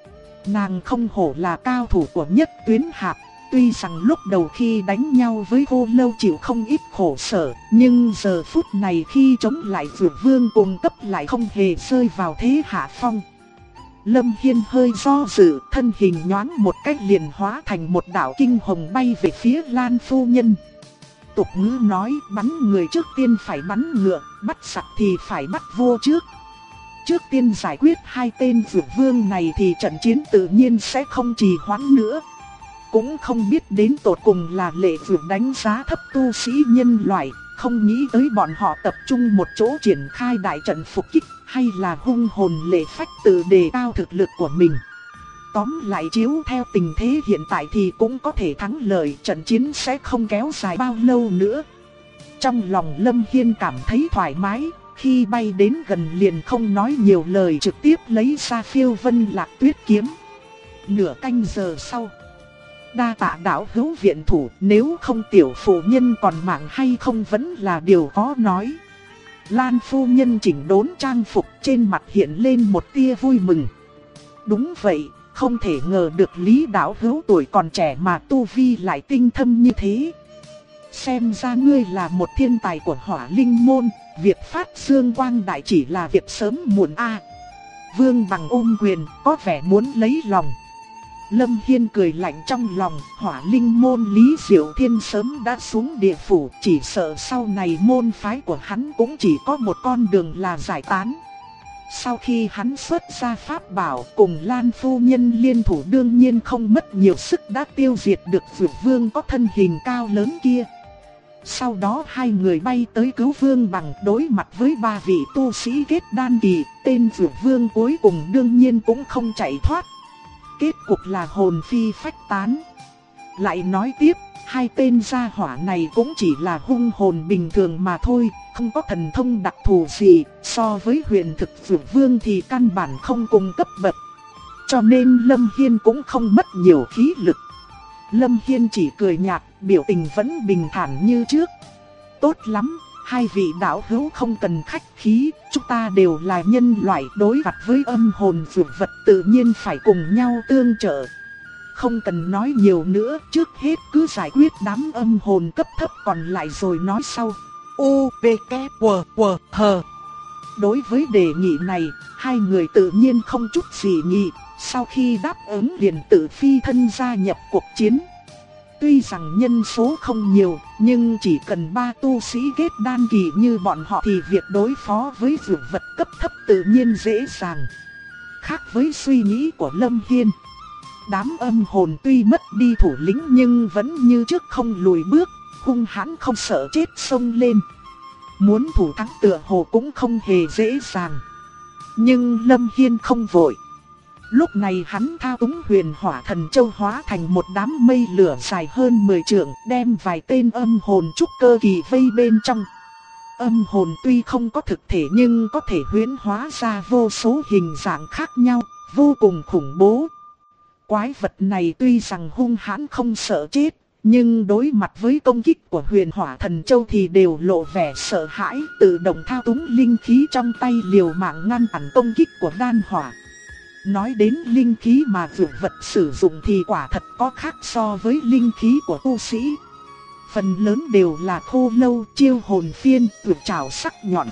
Nàng không hổ là cao thủ của Nhất Tuyến Hạp, tuy rằng lúc đầu khi đánh nhau với Khô Lâu chịu không ít khổ sở, nhưng giờ phút này khi chống lại Dược Vương cùng cấp lại không hề rơi vào thế hạ phong. Lâm Hiên hơi do dự, thân hình nhoáng một cách liền hóa thành một đạo kinh hồng bay về phía Lan phu nhân. Tục ngữ nói bắn người trước tiên phải bắn ngựa, bắt sặc thì phải bắt vua trước. Trước tiên giải quyết hai tên Dược Vương này thì trận chiến tự nhiên sẽ không trì hoãn nữa. Cũng không biết đến tột cùng là Lệ Vượt đánh giá thấp tu sĩ nhân loại, không nghĩ tới bọn họ tập trung một chỗ triển khai đại trận phục kích, hay là hung hồn Lệ Phách tự đề cao thực lực của mình. Tóm lại chiếu theo tình thế hiện tại thì cũng có thể thắng lợi, trận chiến sẽ không kéo dài bao lâu nữa. Trong lòng Lâm Hiên cảm thấy thoải mái, khi bay đến gần liền không nói nhiều lời, trực tiếp lấy ra Phiêu Vân Lạc Tuyết kiếm. Nửa canh giờ sau, đa tạ đạo hữu viện thủ, nếu không tiểu phụ nhân còn mạng hay không vẫn là điều khó nói. Lan phu nhân chỉnh đốn trang phục, trên mặt hiện lên một tia vui mừng. Đúng vậy, không thể ngờ được Lý đạo hữu tuổi còn trẻ mà tu vi lại tinh thâm như thế. Xem ra ngươi là một thiên tài của Hỏa Linh môn, việc phát dương quang đại chỉ là việc sớm muộn a. Vương Bằng ôm quyền, có vẻ muốn lấy lòng. Lâm Hiên cười lạnh trong lòng, Hỏa Linh môn Lý Diệu Thiên sớm đã xuống địa phủ, chỉ sợ sau này môn phái của hắn cũng chỉ có một con đường là giải tán. Sau khi hắn xuất ra pháp bảo cùng Lan phu nhân liên thủ, đương nhiên không mất nhiều sức đã tiêu diệt được Dược Vương có thân hình cao lớn kia. Sau đó hai người bay tới cứu Vương Bằng, đối mặt với ba vị tu sĩ kết đan kỳ, tên Dược Vương cuối cùng đương nhiên cũng không chạy thoát. Kết cục là hồn phi phách tán. Lại nói tiếp, hai tên gia hỏa này cũng chỉ là hung hồn bình thường mà thôi, không có thần thông đặc thù gì, so với huyền thực Dược Vương thì căn bản không cùng cấp bậc. Cho nên Lâm Hiên cũng không mất nhiều khí lực. Lâm Hiên chỉ cười nhạt, biểu tình vẫn bình thản như trước. Tốt lắm, hai vị đạo hữu không cần khách khí, chúng ta đều là nhân loại, đối mặt với âm hồn dược vật tự nhiên phải cùng nhau tương trợ. Không cần nói nhiều nữa, trước hết cứ giải quyết đám âm hồn cấp thấp còn lại rồi nói sau. U, V, K, W, W, H. Đối với đề nghị này, hai người tự nhiên không chút gì nghị, sau khi đáp ứng liền tự phi thân gia nhập cuộc chiến. Tuy rằng nhân số không nhiều, nhưng chỉ cần 3 tu sĩ kết đan kỳ như bọn họ thì việc đối phó với dược vật cấp thấp tự nhiên dễ dàng. Khác với suy nghĩ của Lâm Hiên, đám âm hồn tuy mất đi thủ lĩnh nhưng vẫn như trước không lùi bước, hung hãn không sợ chết xông lên. Muốn thủ thắng tựa hồ cũng không hề dễ dàng. Nhưng Lâm Hiên không vội. Lúc này hắn thao túng Huyền Hỏa Thần Châu hóa thành một đám mây lửa dài hơn 10 trượng, đem vài tên âm hồn trúc cơ kỳ vây bên trong. Âm hồn tuy không có thực thể nhưng có thể huyễn hóa ra vô số hình dạng khác nhau, vô cùng khủng bố. Quái vật này tuy rằng hung hãn không sợ chết, nhưng đối mặt với công kích của Huyền Hỏa Thần Châu thì đều lộ vẻ sợ hãi, tự động thao túng linh khí trong tay liều mạng ngăn cản công kích của đan hỏa. Nói đến linh khí mà dược vật sử dụng thì quả thật có khác so với linh khí của tu sĩ. phần lớn đều là khô lâu, chiêu hồn phiên, tuyệt trảo sắc nhọn.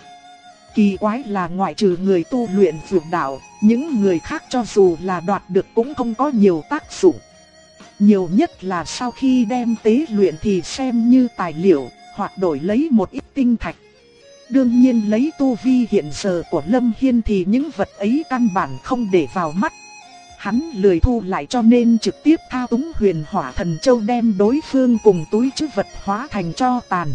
Kỳ quái là ngoại trừ người tu luyện dược đạo, những người khác cho dù là đoạt được cũng không có nhiều tác dụng. Nhiều nhất là sau khi đem tế luyện thì xem như tài liệu, hoặc đổi lấy một ít tinh thạch. Đương nhiên lấy tu vi hiện giờ của Lâm Hiên thì những vật ấy căn bản không để vào mắt. Hắn lười thu lại cho nên trực tiếp thao túng Huyền Hỏa Thần Châu đem đối phương cùng túi trữ vật hóa thành tro tàn.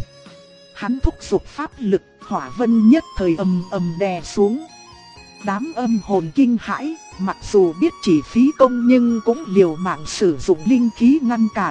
Hắn thúc giục pháp lực, hỏa vân nhất thời ầm ầm đè xuống. Đám âm hồn kinh hãi, mặc dù biết chỉ phí công nhưng cũng liều mạng sử dụng linh khí ngăn cản.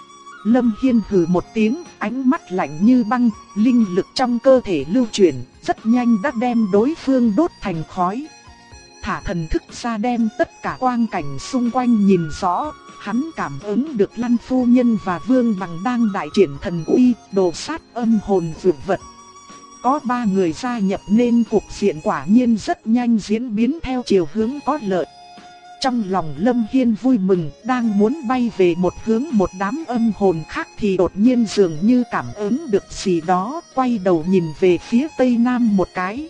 Lâm Hiên hừ một tiếng, ánh mắt lạnh như băng, linh lực trong cơ thể lưu chuyển, rất nhanh đã đem đối phương đốt thành khói. Thả thần thức ra đem tất cả quang cảnh xung quanh nhìn rõ, hắn cảm ứng được Lăng phu nhân và Vương Bằng đang đại triển thần uy, đồ sát âm hồn dược vật. Có 3 người gia nhập nên cuộc diện quả nhiên rất nhanh diễn biến theo chiều hướng có lợi. Trong lòng Lâm Hiên vui mừng, đang muốn bay về một hướng một đám âm hồn khác thì đột nhiên dường như cảm ứng được gì đó, quay đầu nhìn về phía tây nam một cái.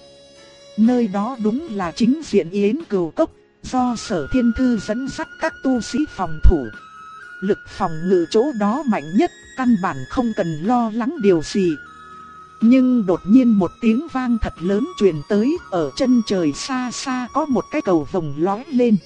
Nơi đó đúng là chính diện Yến Cừu Cốc, do Sở Thiên Thư dẫn dắt các tu sĩ phòng thủ. Lực phòng ngự chỗ đó mạnh nhất, căn bản không cần lo lắng điều gì. Nhưng đột nhiên một tiếng vang thật lớn truyền tới, ở chân trời xa xa có một cái cầu vồng lóe lên.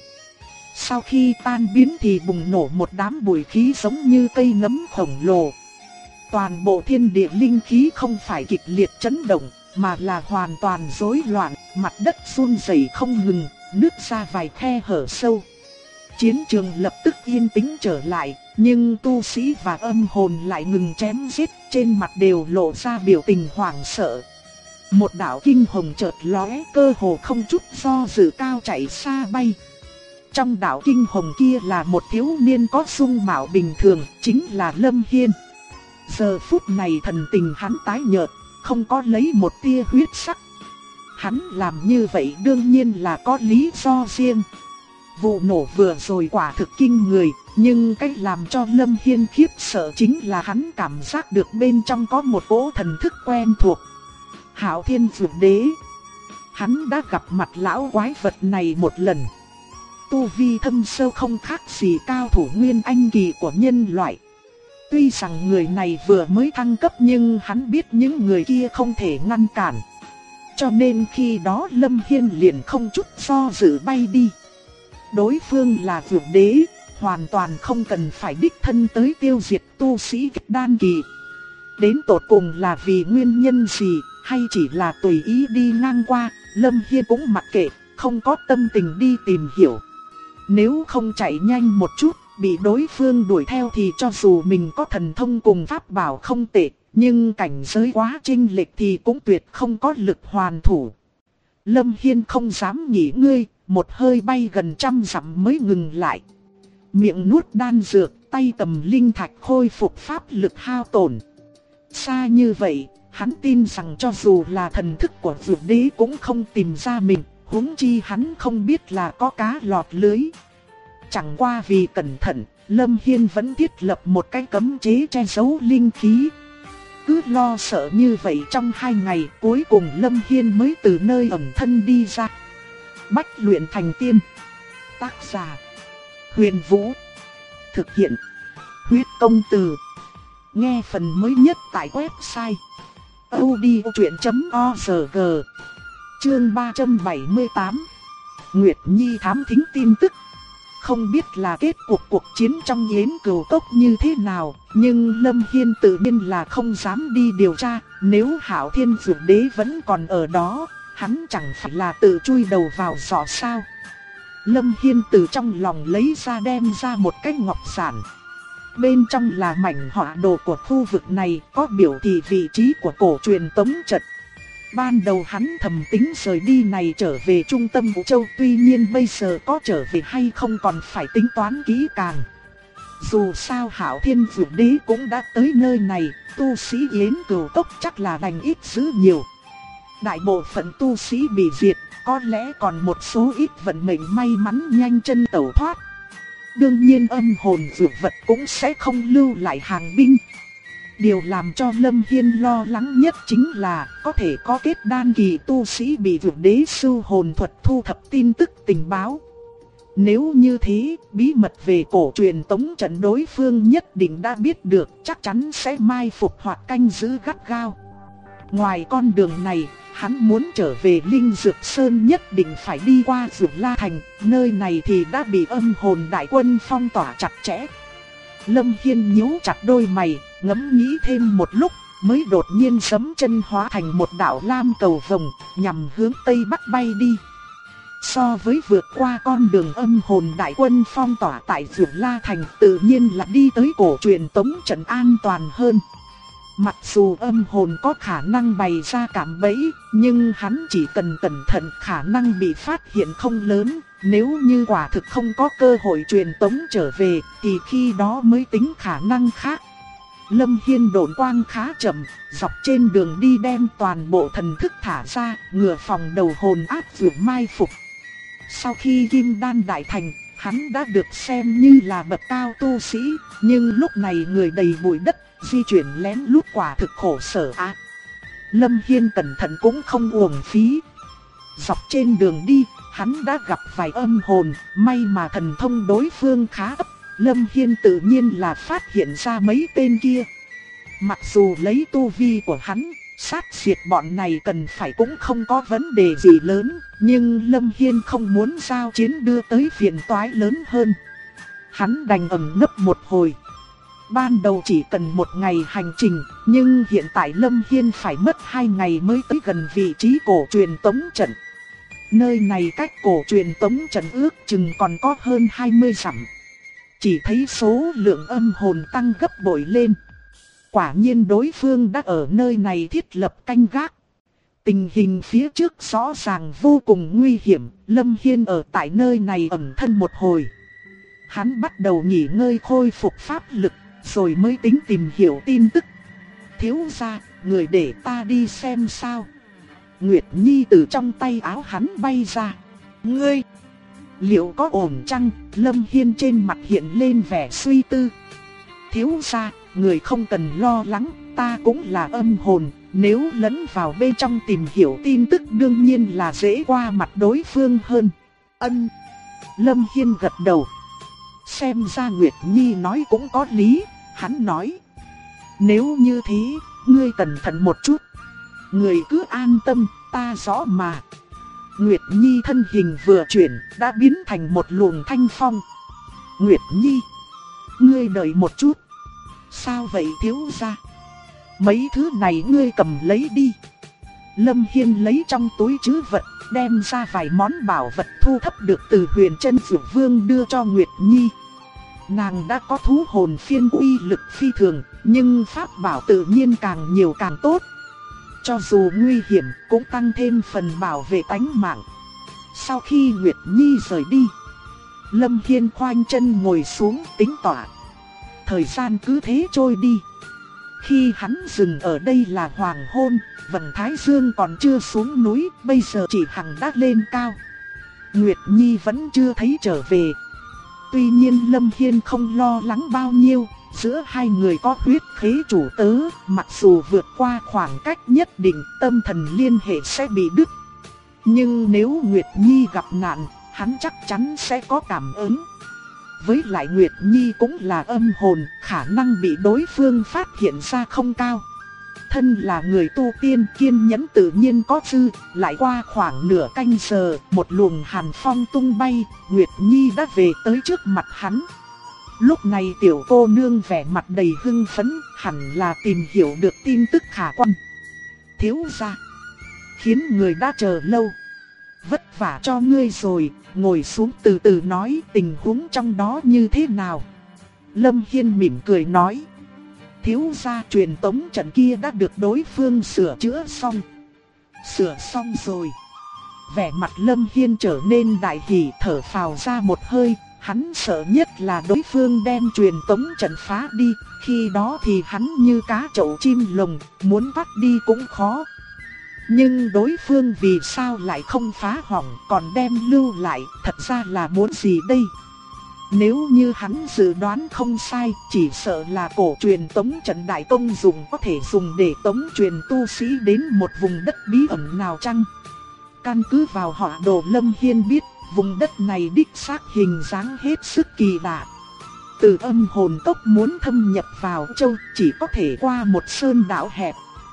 Sau khi tan biến thì bùng nổ một đám bụi khí giống như cây nấm khổng lồ. Toàn bộ thiên địa linh khí không phải kịch liệt chấn động, mà là hoàn toàn rối loạn, mặt đất run rẩy không ngừng, nứt ra vài khe hở sâu. Chiến trường lập tức yên tĩnh trở lại, nhưng tu sĩ và âm hồn lại ngừng chém giết, trên mặt đều lộ ra biểu tình hoảng sợ. Một đạo kinh hồng chợt lóe, cơ hồ không chút do dự cao chạy xa bay. Trong đạo kinh hồng kia là một thiếu niên có dung mạo bình thường, chính là Lâm Hiên. Giờ phút này thần tình hắn tái nhợt, không có lấy một tia huyết sắc. Hắn làm như vậy đương nhiên là có lý do riêng. Vụ nổ vừa rồi quả thực kinh người, nhưng cách làm cho Lâm Hiên khiếp sợ chính là hắn cảm giác được bên trong có một cỗ thần thức quen thuộc. Hạo Thiên Dược Đế. Hắn đã gặp mặt lão quái vật này một lần. Tu vi thâm sâu không khác gì cao thủ nguyên anh kỳ của nhân loại. Tuy rằng người này vừa mới thăng cấp nhưng hắn biết những người kia không thể ngăn cản. Cho nên khi đó Lâm Hiên liền không chút do dự bay đi. Đối phương là Dược Đế, hoàn toàn không cần phải đích thân tới tiêu diệt tu sĩ kết đan kỳ. Đến tột cùng là vì nguyên nhân gì, hay chỉ là tùy ý đi ngang qua, Lâm Hiên cũng mặc kệ, không có tâm tình đi tìm hiểu. Nếu không chạy nhanh một chút, bị đối phương đuổi theo thì cho dù mình có thần thông cùng pháp bảo không tệ, nhưng cảnh giới quá chênh lệch thì cũng tuyệt không có lực hoàn thủ. Lâm Hiên không dám nghỉ ngơi, một hơi bay gần 100 dặm mới ngừng lại. Miệng nuốt đan dược, tay cầm linh thạch khôi phục pháp lực hao tổn. Xa như vậy, hắn tin rằng cho dù là thần thức của Dược Đế cũng không tìm ra mình, huống chi hắn không biết là có cá lọt lưới. Chẳng qua vì cẩn thận, Lâm Hiên vẫn thiết lập một cái cấm chế che giấu linh khí. Cứ lo sợ như vậy trong 2 ngày, cuối cùng Lâm Hiên mới từ nơi ẩn thân đi ra. Bách luyện thành tiên. Tác giả: Huyền Vũ. Thực hiện: Huyết Công Từ. Nghe phần mới nhất tại website audiochuyện.org. Chương 378. Nguyệt Nhi thám thính tin tức. Không biết là kết cuộc chiến trong Yến Cừu Cốc như thế nào, nhưng Lâm Hiên tự nhiên là không dám đi điều tra. Nếu Hạo Thiên Dược Đế vẫn còn ở đó, hắn chẳng phải là tự chui đầu vào giỏ sao. Lâm Hiên từ trong lòng lấy ra đem ra một cái ngọc giản. Bên trong là mảnh họa đồ của khu vực này, có biểu thị vị trí của cổ truyền tống trận. Ban đầu hắn thầm tính rời đi này trở về trung tâm Vũ Châu, tuy nhiên bây giờ có trở về hay không còn phải tính toán kỹ càng. Dù sao Hạo Thiên Dược Đế cũng đã tới nơi này, tu sĩ Yến Cừu Cốc chắc là đành ít giữ nhiều. Đại bộ phận tu sĩ bị diệt, có lẽ còn một số ít vận mệnh may mắn nhanh chân tẩu thoát. Đương nhiên âm hồn dược vật cũng sẽ không lưu lại hàng binh. Điều làm cho Lâm Hiên lo lắng nhất chính là có thể có kết đan kỳ tu sĩ bị Vượt Đế Sưu Hồn Thuật thu thập tin tức tình báo. Nếu như thế, bí mật về cổ truyền tống trận đối phương nhất định đã biết được, chắc chắn sẽ mai phục hoặc canh giữ gắt gao. Ngoài con đường này, hắn muốn trở về Linh Dược Sơn nhất định phải đi qua Dược La Thành, nơi này thì đã bị âm hồn đại quân phong tỏa chặt chẽ. Lâm Hiên nhíu chặt đôi mày, ngẫm nghĩ thêm một lúc, mới đột nhiên giẫm chân hóa thành một đạo lam cầu vồng, nhằm hướng tây bắc bay đi. So với vượt qua con đường âm hồn đại quân phong tỏa tại Dược La Thành, tự nhiên là đi tới cổ truyền tống trận an toàn hơn. Mặc dù âm hồn có khả năng bày ra cạm bẫy, nhưng hắn chỉ cần cẩn thận khả năng bị phát hiện không lớn. Nếu như quả thực không có cơ hội truyền tống trở về, thì khi đó mới tính khả năng khác. Lâm Hiên độn quang khá chậm, dọc trên đường đi đem toàn bộ thần thức thả ra, ngừa phòng đầu hồn áp dụng mai phục. Sau khi kim đan đại thành, hắn đã được xem như là bậc cao tu sĩ, nhưng lúc này người đầy bụi đất, di chuyển lén lút quả thực khổ sở á. Lâm Hiên cẩn thận cũng không uổng phí. Dọc trên đường đi, hắn đã gặp vài âm hồn, may mà thần thông đối phương khá ấp, Lâm Hiên tự nhiên là phát hiện ra mấy tên kia. Mặc dù lấy tu vi của hắn, sát diệt bọn này cần phải cũng không có vấn đề gì lớn, nhưng Lâm Hiên không muốn giao chiến đưa tới phiền toái lớn hơn. Hắn đành ẩn nấp một hồi. Ban đầu chỉ cần một ngày hành trình, nhưng hiện tại Lâm Hiên phải mất 2 ngày mới tới gần vị trí cổ truyền tống trận. Nơi này cách cổ truyền tống trận ước chừng còn có hơn 20 dặm. Chỉ thấy số lượng âm hồn tăng gấp bội lên. Quả nhiên đối phương đã ở nơi này thiết lập canh gác. Tình hình phía trước rõ ràng vô cùng nguy hiểm, Lâm Hiên ở tại nơi này ẩn thân một hồi. Hắn bắt đầu nghỉ ngơi khôi phục pháp lực, rồi mới tính tìm hiểu tin tức. Thiếu gia, người để ta đi xem sao. Nguyệt Nhi từ trong tay áo hắn bay ra. Ngươi, liệu có ổn chăng? Lâm Hiên trên mặt hiện lên vẻ suy tư. Thiếu gia, người không cần lo lắng, ta cũng là âm hồn, nếu lẫn vào bên trong tìm hiểu tin tức đương nhiên là dễ qua mặt đối phương hơn. Ân. Lâm Hiên gật đầu. Xem ra Nguyệt Nhi nói cũng có lý, hắn nói. Nếu như thế, ngươi cẩn thận một chút. Người cứ an tâm, ta rõ mà. Nguyệt Nhi thân hình vừa chuyển, đã biến thành một luồng thanh phong. Nguyệt Nhi, ngươi đợi một chút. Sao vậy thiếu gia? Mấy thứ này ngươi cầm lấy đi. Lâm Hiên lấy trong túi trữ vật, đem ra vài món bảo vật thu thập được từ Huyền Chân Dược Vương đưa cho Nguyệt Nhi. Nàng đã có thú hồn phiên uy lực phi thường, nhưng pháp bảo tự nhiên càng nhiều càng tốt. Cho dù nguy hiểm cũng tăng thêm phần bảo vệ tánh mạng. Sau khi Nguyệt Nhi rời đi, Lâm Hiên khoanh chân ngồi xuống tính tọa. Thời gian cứ thế trôi đi. Khi hắn dừng ở đây là hoàng hôn, vầng thái dương còn chưa xuống núi, bây giờ chỉ hằng đã lên cao. Nguyệt Nhi vẫn chưa thấy trở về. Tuy nhiên Lâm Hiên không lo lắng bao nhiêu, giữa hai người có huyết khế chủ tớ, mặc dù vượt qua khoảng cách nhất định tâm thần liên hệ sẽ bị đứt. Nhưng nếu Nguyệt Nhi gặp nạn, hắn chắc chắn sẽ có cảm ứng. Với lại Nguyệt Nhi cũng là âm hồn, khả năng bị đối phương phát hiện ra không cao. Thân là người tu tiên kiên nhẫn tự nhiên có dư, lại qua khoảng nửa canh giờ, một luồng hàn phong tung bay, Nguyệt Nhi đã về tới trước mặt hắn. Lúc này tiểu cô nương vẻ mặt đầy hưng phấn, hẳn là tìm hiểu được tin tức khả quan. Thiếu gia, khiến người đã chờ lâu. Vất vả cho ngươi rồi, ngồi xuống từ từ nói tình huống trong đó như thế nào. Lâm Hiên mỉm cười nói. Thiếu gia, truyền tống trận kia đã được đối phương sửa chữa xong. Sửa xong rồi. Vẻ mặt Lâm Hiên trở nên đại hỉ, thở phào ra một hơi. Hắn sợ nhất là đối phương đem truyền tống trận phá đi, khi đó thì hắn như cá chậu chim lồng, muốn bắt đi cũng khó. Nhưng đối phương vì sao lại không phá hỏng còn đem lưu lại, thật ra là muốn gì đây? Nếu như hắn dự đoán không sai, chỉ sợ là cổ truyền tống trận đại công dùng có thể dùng để tống truyền tu sĩ đến một vùng đất bí ẩn nào chăng? Căn cứ vào họa đồ Lâm Hiên biết, vùng đất này đích xác hình dáng hết sức kỳ lạ. Từ âm hồn cốc muốn thâm nhập vào châu chỉ có thể qua một sơn đảo hẹp.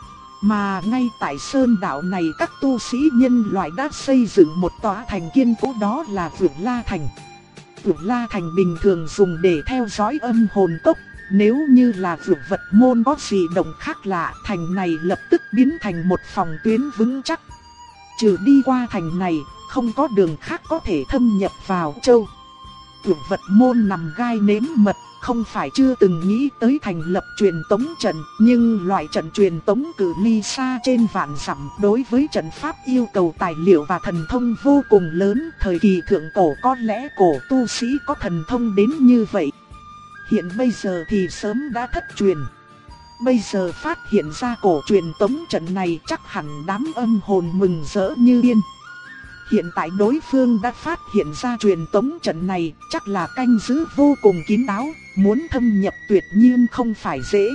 Mà ngay tại sơn đảo này các tu sĩ nhân loại đã xây dựng một tòa thành kiên cố, đó là Vượt La Thành. Vượt La Thành bình thường dùng để theo dõi âm hồn cốc. Nếu như là vượt vật môn có gì động khác lạ, thành này lập tức biến thành một phòng tuyến vững chắc. Trừ đi qua thành này, không có đường khác có thể thâm nhập vào châu. Vượt vật môn nằm gai nếm mật, không phải chưa từng nghĩ tới thành lập truyền tống trận, nhưng loại trận truyền tống cự ly xa trên vạn dặm đối với trận pháp yêu cầu tài liệu và thần thông vô cùng lớn. Thời kỳ thượng cổ có lẽ cổ tu sĩ có thần thông đến như vậy. Hiện bây giờ thì sớm đã thất truyền. Bây giờ phát hiện ra cổ truyền tống trận này, chắc hẳn đám âm hồn mừng rỡ như điên. Hiện tại đối phương đã phát hiện ra truyền tống trận này, chắc là canh giữ vô cùng kín đáo, muốn thâm nhập tuyệt nhiên không phải dễ.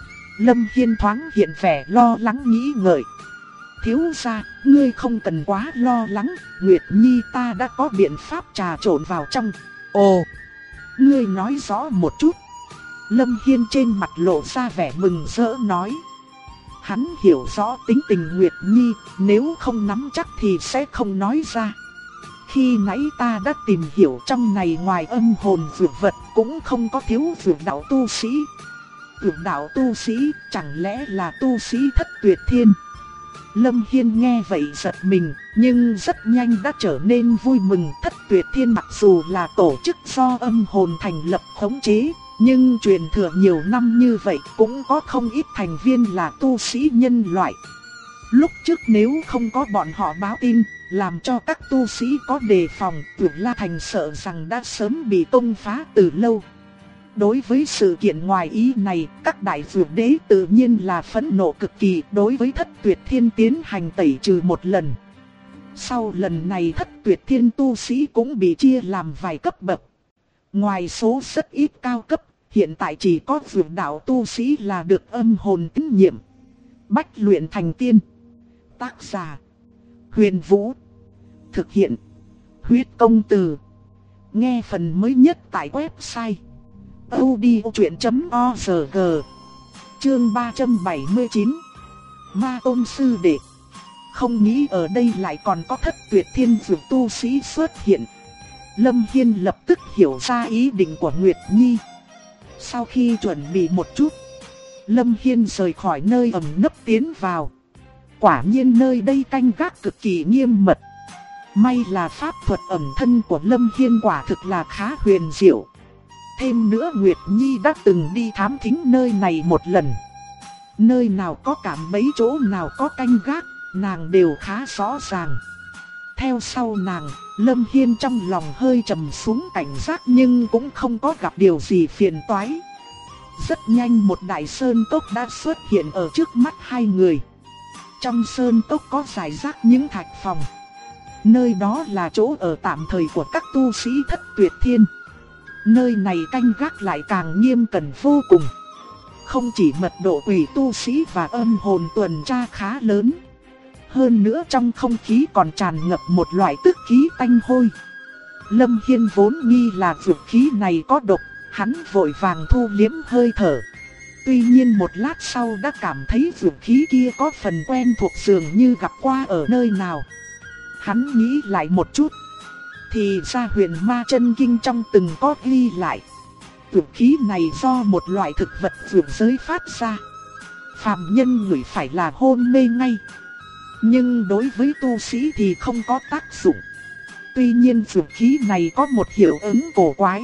Lâm Hiên thoáng hiện vẻ lo lắng nghĩ ngợi. Thiếu gia, ngươi không cần quá lo lắng, Nguyệt Nhi ta đã có biện pháp trà trộn vào trong. Ồ, ngươi nói rõ một chút. Lâm Hiên trên mặt lộ ra vẻ mừng rỡ nói. Hắn hiểu rõ tính tình Nguyệt Nhi, nếu không nắm chắc thì sẽ không nói ra. Khi nãy ta đã tìm hiểu trong này ngoài âm hồn dược vật cũng không có thiếu dược đạo tu sĩ. Dược đạo tu sĩ chẳng lẽ là tu sĩ Thất Tuyệt Thiên? Lâm Hiên nghe vậy giật mình, nhưng rất nhanh đã trở nên vui mừng. Thất Tuyệt Thiên mặc dù là tổ chức do âm hồn thành lập khống chế, nhưng truyền thừa nhiều năm như vậy cũng có không ít thành viên là tu sĩ nhân loại. Lúc trước nếu không có bọn họ báo tin, làm cho các tu sĩ có đề phòng, Vượt La Thành sợ rằng đã sớm bị công phá từ lâu. Đối với sự kiện ngoài ý này, các đại vượt đế tự nhiên là phẫn nộ cực kỳ, đối với Thất Tuyệt Thiên tiến hành tẩy trừ một lần. Sau lần này Thất Tuyệt Thiên tu sĩ cũng bị chia làm vài cấp bậc. Ngoài số rất ít cao cấp, hiện tại chỉ có vượt đạo tu sĩ là được âm hồn tín nhiệm. Bách luyện thành tiên. Tác giả: Huyền Vũ. Thực hiện: Huyết Công Từ. Nghe phần mới nhất tại website audiochuyện.org. Chương 379. Ma Tôn Sư Đệ. Không nghĩ ở đây lại còn có Thất Tuyệt Thiên vượt tu sĩ xuất hiện. Lâm Hiên lập tức hiểu ra ý định của Nguyệt Nhi. Sau khi chuẩn bị một chút, Lâm Hiên rời khỏi nơi ẩn nấp tiến vào. Quả nhiên nơi đây canh gác cực kỳ nghiêm mật. May là pháp thuật ẩn thân của Lâm Hiên quả thực là khá huyền diệu. Thêm nữa Nguyệt Nhi đã từng đi thám thính nơi này một lần. Nơi nào có cạm bẫy, chỗ nào có canh gác, nàng đều khá rõ ràng. Theo sau nàng, Lâm Hiên trong lòng hơi trầm xuống cảnh giác nhưng cũng không có gặp điều gì phiền toái. Rất nhanh một đại sơn cốc đã xuất hiện ở trước mắt hai người. Trong sơn cốc có rải rác những thạch phòng. Nơi đó là chỗ ở tạm thời của các tu sĩ Thất Tuyệt Thiên. Nơi này canh gác lại càng nghiêm cẩn vô cùng. Không chỉ mật độ quỷ tu sĩ và âm hồn tuần tra khá lớn, hơn nữa trong không khí còn tràn ngập một loại tức khí tanh hôi. Lâm Hiên vốn nghi là dược khí này có độc, hắn vội vàng thu liếm hơi thở. Tuy nhiên một lát sau đã cảm thấy dược khí kia có phần quen thuộc, dường như gặp qua ở nơi nào. Hắn nghĩ lại một chút, thì ra Huyền Ma Chân Kinh trong từng có ghi lại. Dược khí này do một loại thực vật dược giới phát ra. Phàm nhân ngửi phải là hôn mê ngay. Nhưng đối với tu sĩ thì không có tác dụng. Tuy nhiên dược khí này có một hiệu ứng cổ quái.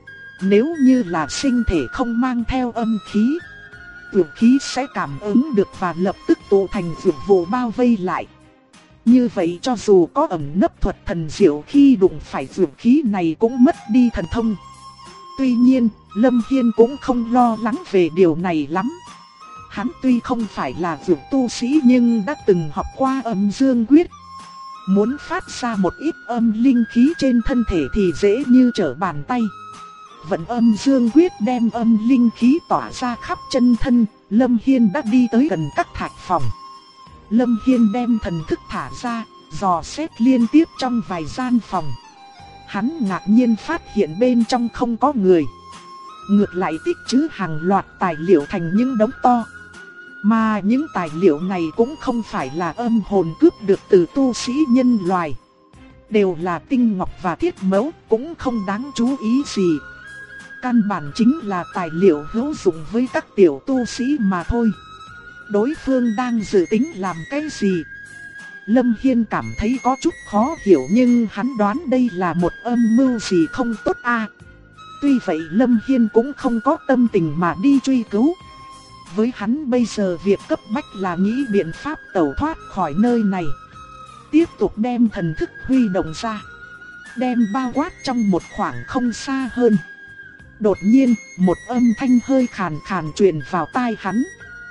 Nếu như là sinh thể không mang theo âm khí, dược khí sẽ cảm ứng được và lập tức tụ thành dược vụ bao vây lại. Như vậy cho dù có ẩn nấp thuật thần diệu, khi đụng phải dược khí này cũng mất đi thần thông. Tuy nhiên, Lâm Hiên cũng không lo lắng về điều này lắm. Hắn tuy không phải là dược tu sĩ nhưng đã từng học qua Âm Dương Quyết. Muốn phát ra một ít âm linh khí trên thân thể thì dễ như trở bàn tay. Vận âm dương quyết đem âm linh khí tỏa ra khắp chân thân, Lâm Hiên đã đi tới gần các thạch phòng. Lâm Hiên đem thần thức thả ra, dò xét liên tiếp trong vài gian phòng. Hắn ngạc nhiên phát hiện bên trong không có người. Ngược lại tích trữ hàng loạt tài liệu thành những đống to. Mà những tài liệu này cũng không phải là âm hồn cướp được từ tu sĩ nhân loài. Đều là tinh ngọc và thiết mẫu, cũng không đáng chú ý gì. Căn bản chính là tài liệu hữu dụng với các tiểu tu sĩ mà thôi. Đối phương đang dự tính làm cái gì? Lâm Hiên cảm thấy có chút khó hiểu, nhưng hắn đoán đây là một âm mưu gì không tốt a. Tuy vậy Lâm Hiên cũng không có tâm tình mà đi truy cứu. Với hắn bây giờ việc cấp bách là nghĩ biện pháp tẩu thoát khỏi nơi này. Tiếp tục đem thần thức huy động ra, đem bao quát trong một khoảng không xa hơn. Đột nhiên, một âm thanh hơi khàn khàn truyền vào tai hắn.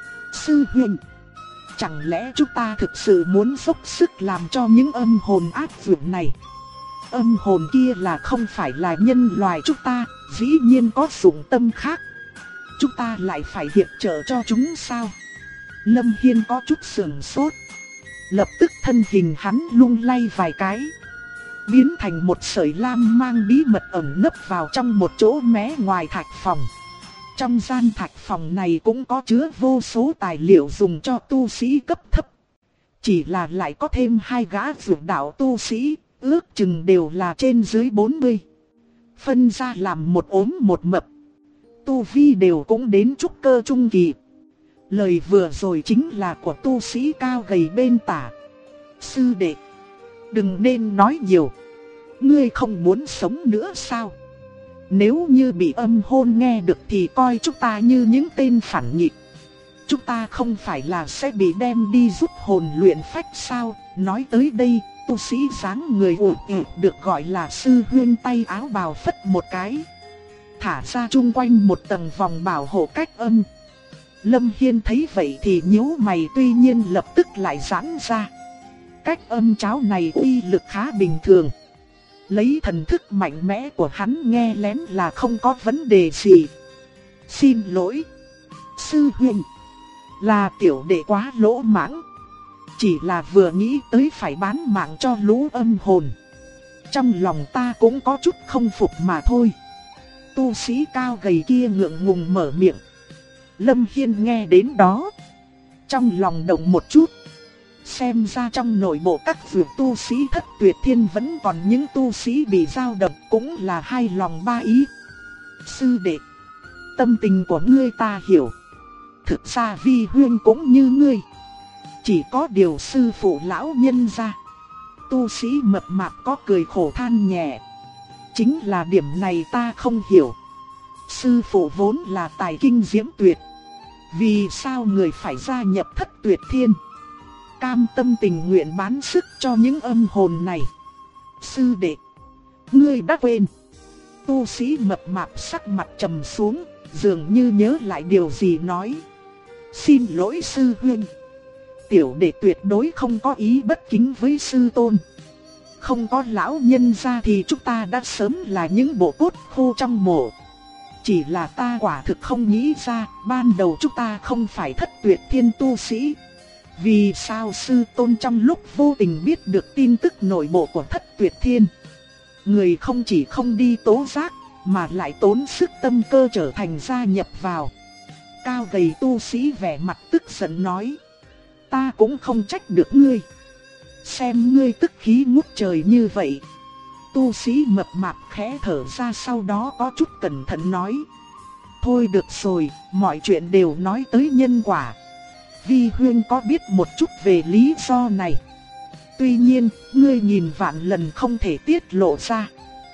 Sư huynh, chẳng lẽ chúng ta thực sự muốn dốc sức làm cho những âm hồn ác vượng này? Âm hồn kia là không phải là nhân loài chúng ta, dĩ nhiên có dụng tâm khác. Chúng ta lại phải hiệp trợ cho chúng sao? Lâm Hiên có chút sườn sốt. Lập tức thân hình hắn lung lay vài cái, biến thành một sợi lam mang bí mật ẩn nấp vào trong một chỗ mé ngoài thạch phòng. Trong gian thạch phòng này cũng có chứa vô số tài liệu dùng cho tu sĩ cấp thấp. Chỉ là lại có thêm hai gã dược đạo tu sĩ, ước chừng đều là trên dưới 40. Phân ra làm một ốm một mập. Tu vi đều cũng đến trúc cơ trung kỳ. Lời vừa rồi chính là của tu sĩ cao gầy bên tả. Sư đệ, đừng nên nói nhiều. Ngươi không muốn sống nữa sao? Nếu như bị âm hồn nghe được thì coi chúng ta như những tên phản nghịch. Chúng ta không phải là sẽ bị đem đi giúp hồn luyện phách sao? Nói tới đây, tu sĩ dáng người ủ được gọi là sư huyên tay áo bào phất một cái, thả ra chung quanh một tầng vòng bảo hộ cách âm. Lâm Hiên thấy vậy thì nhíu mày, tuy nhiên lập tức lại giãn ra. Cách âm cháo này uy lực khá bình thường. Lấy thần thức mạnh mẽ của hắn nghe lén là không có vấn đề gì. Xin lỗi, sư huynh, là tiểu đệ quá lỗ mãng. Chỉ là vừa nghĩ tới phải bán mạng cho lũ âm hồn, trong lòng ta cũng có chút không phục mà thôi. Tu sĩ cao gầy kia ngượng ngùng mở miệng. Lâm Hiên nghe đến đó, trong lòng động một chút. Xem ra trong nội bộ các vượt tu sĩ Thất Tuyệt Thiên vẫn còn những tu sĩ bị dao động, cũng là hai lòng ba ý. Sư đệ, tâm tình của ngươi ta hiểu. Thực ra vi huyên cũng như ngươi. Chỉ có điều sư phụ lão nhân ra. Tu sĩ mập mạp có cười khổ than nhẹ. Chính là điểm này ta không hiểu. Sư phụ vốn là tài kinh diễm tuyệt, vì sao người phải gia nhập Thất Tuyệt Thiên? Cam tâm tình nguyện bán sức cho những âm hồn này. Sư đệ, ngươi đã quên. Tu sĩ mập mạp sắc mặt trầm xuống, dường như nhớ lại điều gì nói. Xin lỗi sư huynh, tiểu đệ tuyệt đối không có ý bất kính với sư tôn. Không có lão nhân ra thì chúng ta đã sớm là những bộ cốt khô trong mộ. Chỉ là ta quả thực không nghĩ ra, ban đầu chúng ta không phải Thất Tuyệt Thiên tu sĩ. Vì sao sư tôn trong lúc vô tình biết được tin tức nội bộ của Thất Tuyệt Thiên, người không chỉ không đi tố giác, mà lại tốn sức tâm cơ trở thành gia nhập vào. Cao gầy tu sĩ vẻ mặt tức giận nói. Ta cũng không trách được ngươi. Xem ngươi tức khí ngút trời như vậy. Tu sĩ mập mạp khẽ thở ra, sau đó có chút cẩn thận nói. Thôi được rồi, mọi chuyện đều nói tới nhân quả. Vi huyên có biết một chút về lý do này. Tuy nhiên, ngươi nghìn vạn lần không thể tiết lộ ra.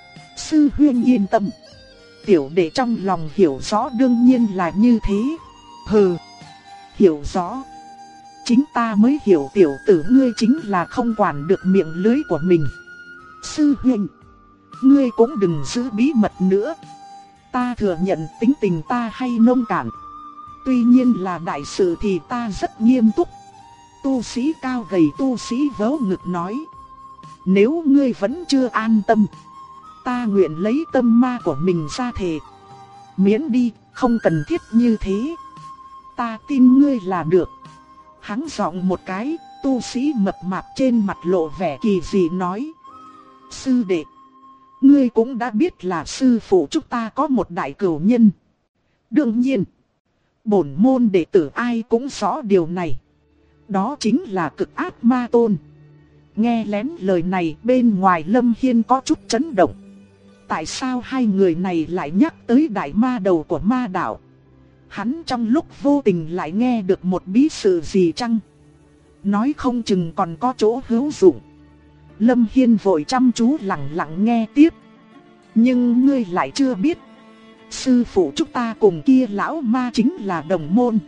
Sư huyên yên tâm. Tiểu đệ trong lòng hiểu rõ, đương nhiên là như thế. Hừ, hiểu rõ. Chính ta mới hiểu tiểu tử ngươi chính là không quản được miệng lưới của mình. Sư huynh, ngươi cũng đừng giữ bí mật nữa. Ta thừa nhận tính tình ta hay nông cạn. Tuy nhiên là đại sự thì ta rất nghiêm túc. Tu sĩ cao gầy tu sĩ vớ ngực nói. Nếu ngươi vẫn chưa an tâm, ta nguyện lấy tâm ma của mình ra thề. Miễn đi, không cần thiết như thế. Ta tin ngươi là được. Hắn giọng một cái, tu sĩ mập mạp trên mặt lộ vẻ kỳ dị nói. Sư đệ, ngươi cũng đã biết là sư phụ chúng ta có một đại cửu nhân. Đương nhiên, bổn môn đệ tử ai cũng rõ điều này. Đó chính là Cực Ác Ma Tôn. Nghe lén lời này, bên ngoài Lâm Hiên có chút chấn động. Tại sao hai người này lại nhắc tới đại ma đầu của ma đạo? Hắn trong lúc vô tình lại nghe được một bí sự gì chăng? Nói không chừng còn có chỗ hữu dụng. Lâm Hiên vội chăm chú lặng lặng nghe tiếp. Nhưng ngươi lại chưa biết, sư phụ chúng ta cùng kia lão ma chính là đồng môn.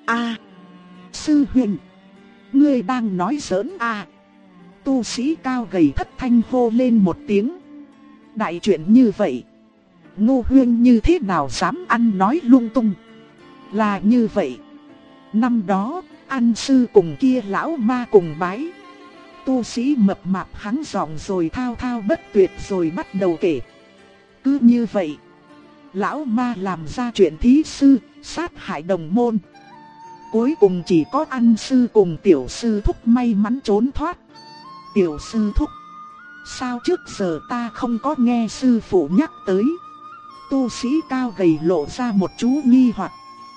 Sư huynh, ngươi đang nói giỡn à? Tu sĩ cao gầy thất thanh hô lên một tiếng. Đại chuyện như vậy, Ngô huynh như thế nào dám ăn nói lung tung? Là như vậy, năm đó, An sư cùng kia lão ma cùng bái. Tu sĩ mập mạp hắn giọng rồi thao thao bất tuyệt rồi bắt đầu kể. Cứ như vậy, lão ma làm ra chuyện thí sư, sát hại đồng môn. Cuối cùng chỉ có An sư cùng tiểu sư thúc may mắn trốn thoát. Tiểu sư thúc, sao trước giờ ta không có nghe sư phụ nhắc tới? Tu sĩ cao gầy lộ ra một chú nghi hoặc.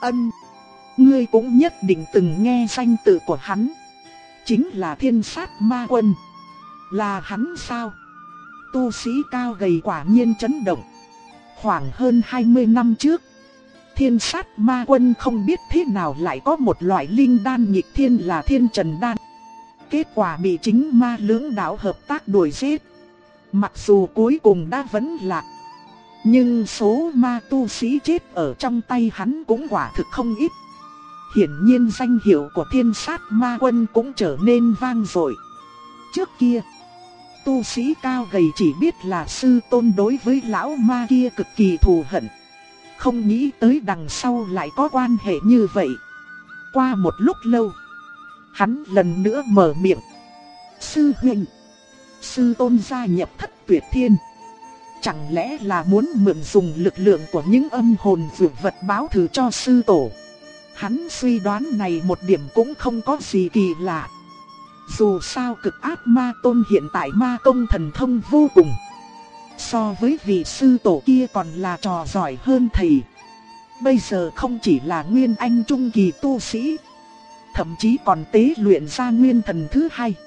Ngươi cũng nhất định từng nghe danh tự của hắn. Chính là Thiên Sát Ma Quân. Là hắn sao? Tu sĩ cao gầy quả nhiên chấn động. Khoảng hơn 20 năm trước, Thiên Sát Ma Quân không biết thế nào lại có một loại linh đan nghịch thiên là Thiên Trần Đan. Kết quả bị chính ma lưỡng đạo hợp tác đuổi giết. Mặc dù cuối cùng đã vẫn lạc, nhưng số ma tu sĩ chết ở trong tay hắn cũng quả thực không ít. Hiển nhiên danh hiệu của Thiên Sát Ma Quân cũng trở nên vang dội. Trước kia, tu sĩ cao gầy chỉ biết là sư tôn đối với lão ma kia cực kỳ thù hận. Không nghĩ tới đằng sau lại có quan hệ như vậy. Qua một lúc lâu, hắn lần nữa mở miệng. Sư huynh, sư tôn gia nhập Thất Tuyệt Thiên, chẳng lẽ là muốn mượn dùng lực lượng của những âm hồn vượt vật báo thù cho sư tổ? Hắn suy đoán này một điểm cũng không có gì kỳ lạ. Dù sao Cực Ác Ma Tôn hiện tại ma công thần thông vô cùng, so với vị sư tổ kia còn là trò giỏi hơn thầy. Bây giờ không chỉ là nguyên anh trung kỳ tu sĩ, thậm chí còn tế luyện ra nguyên thần thứ hai.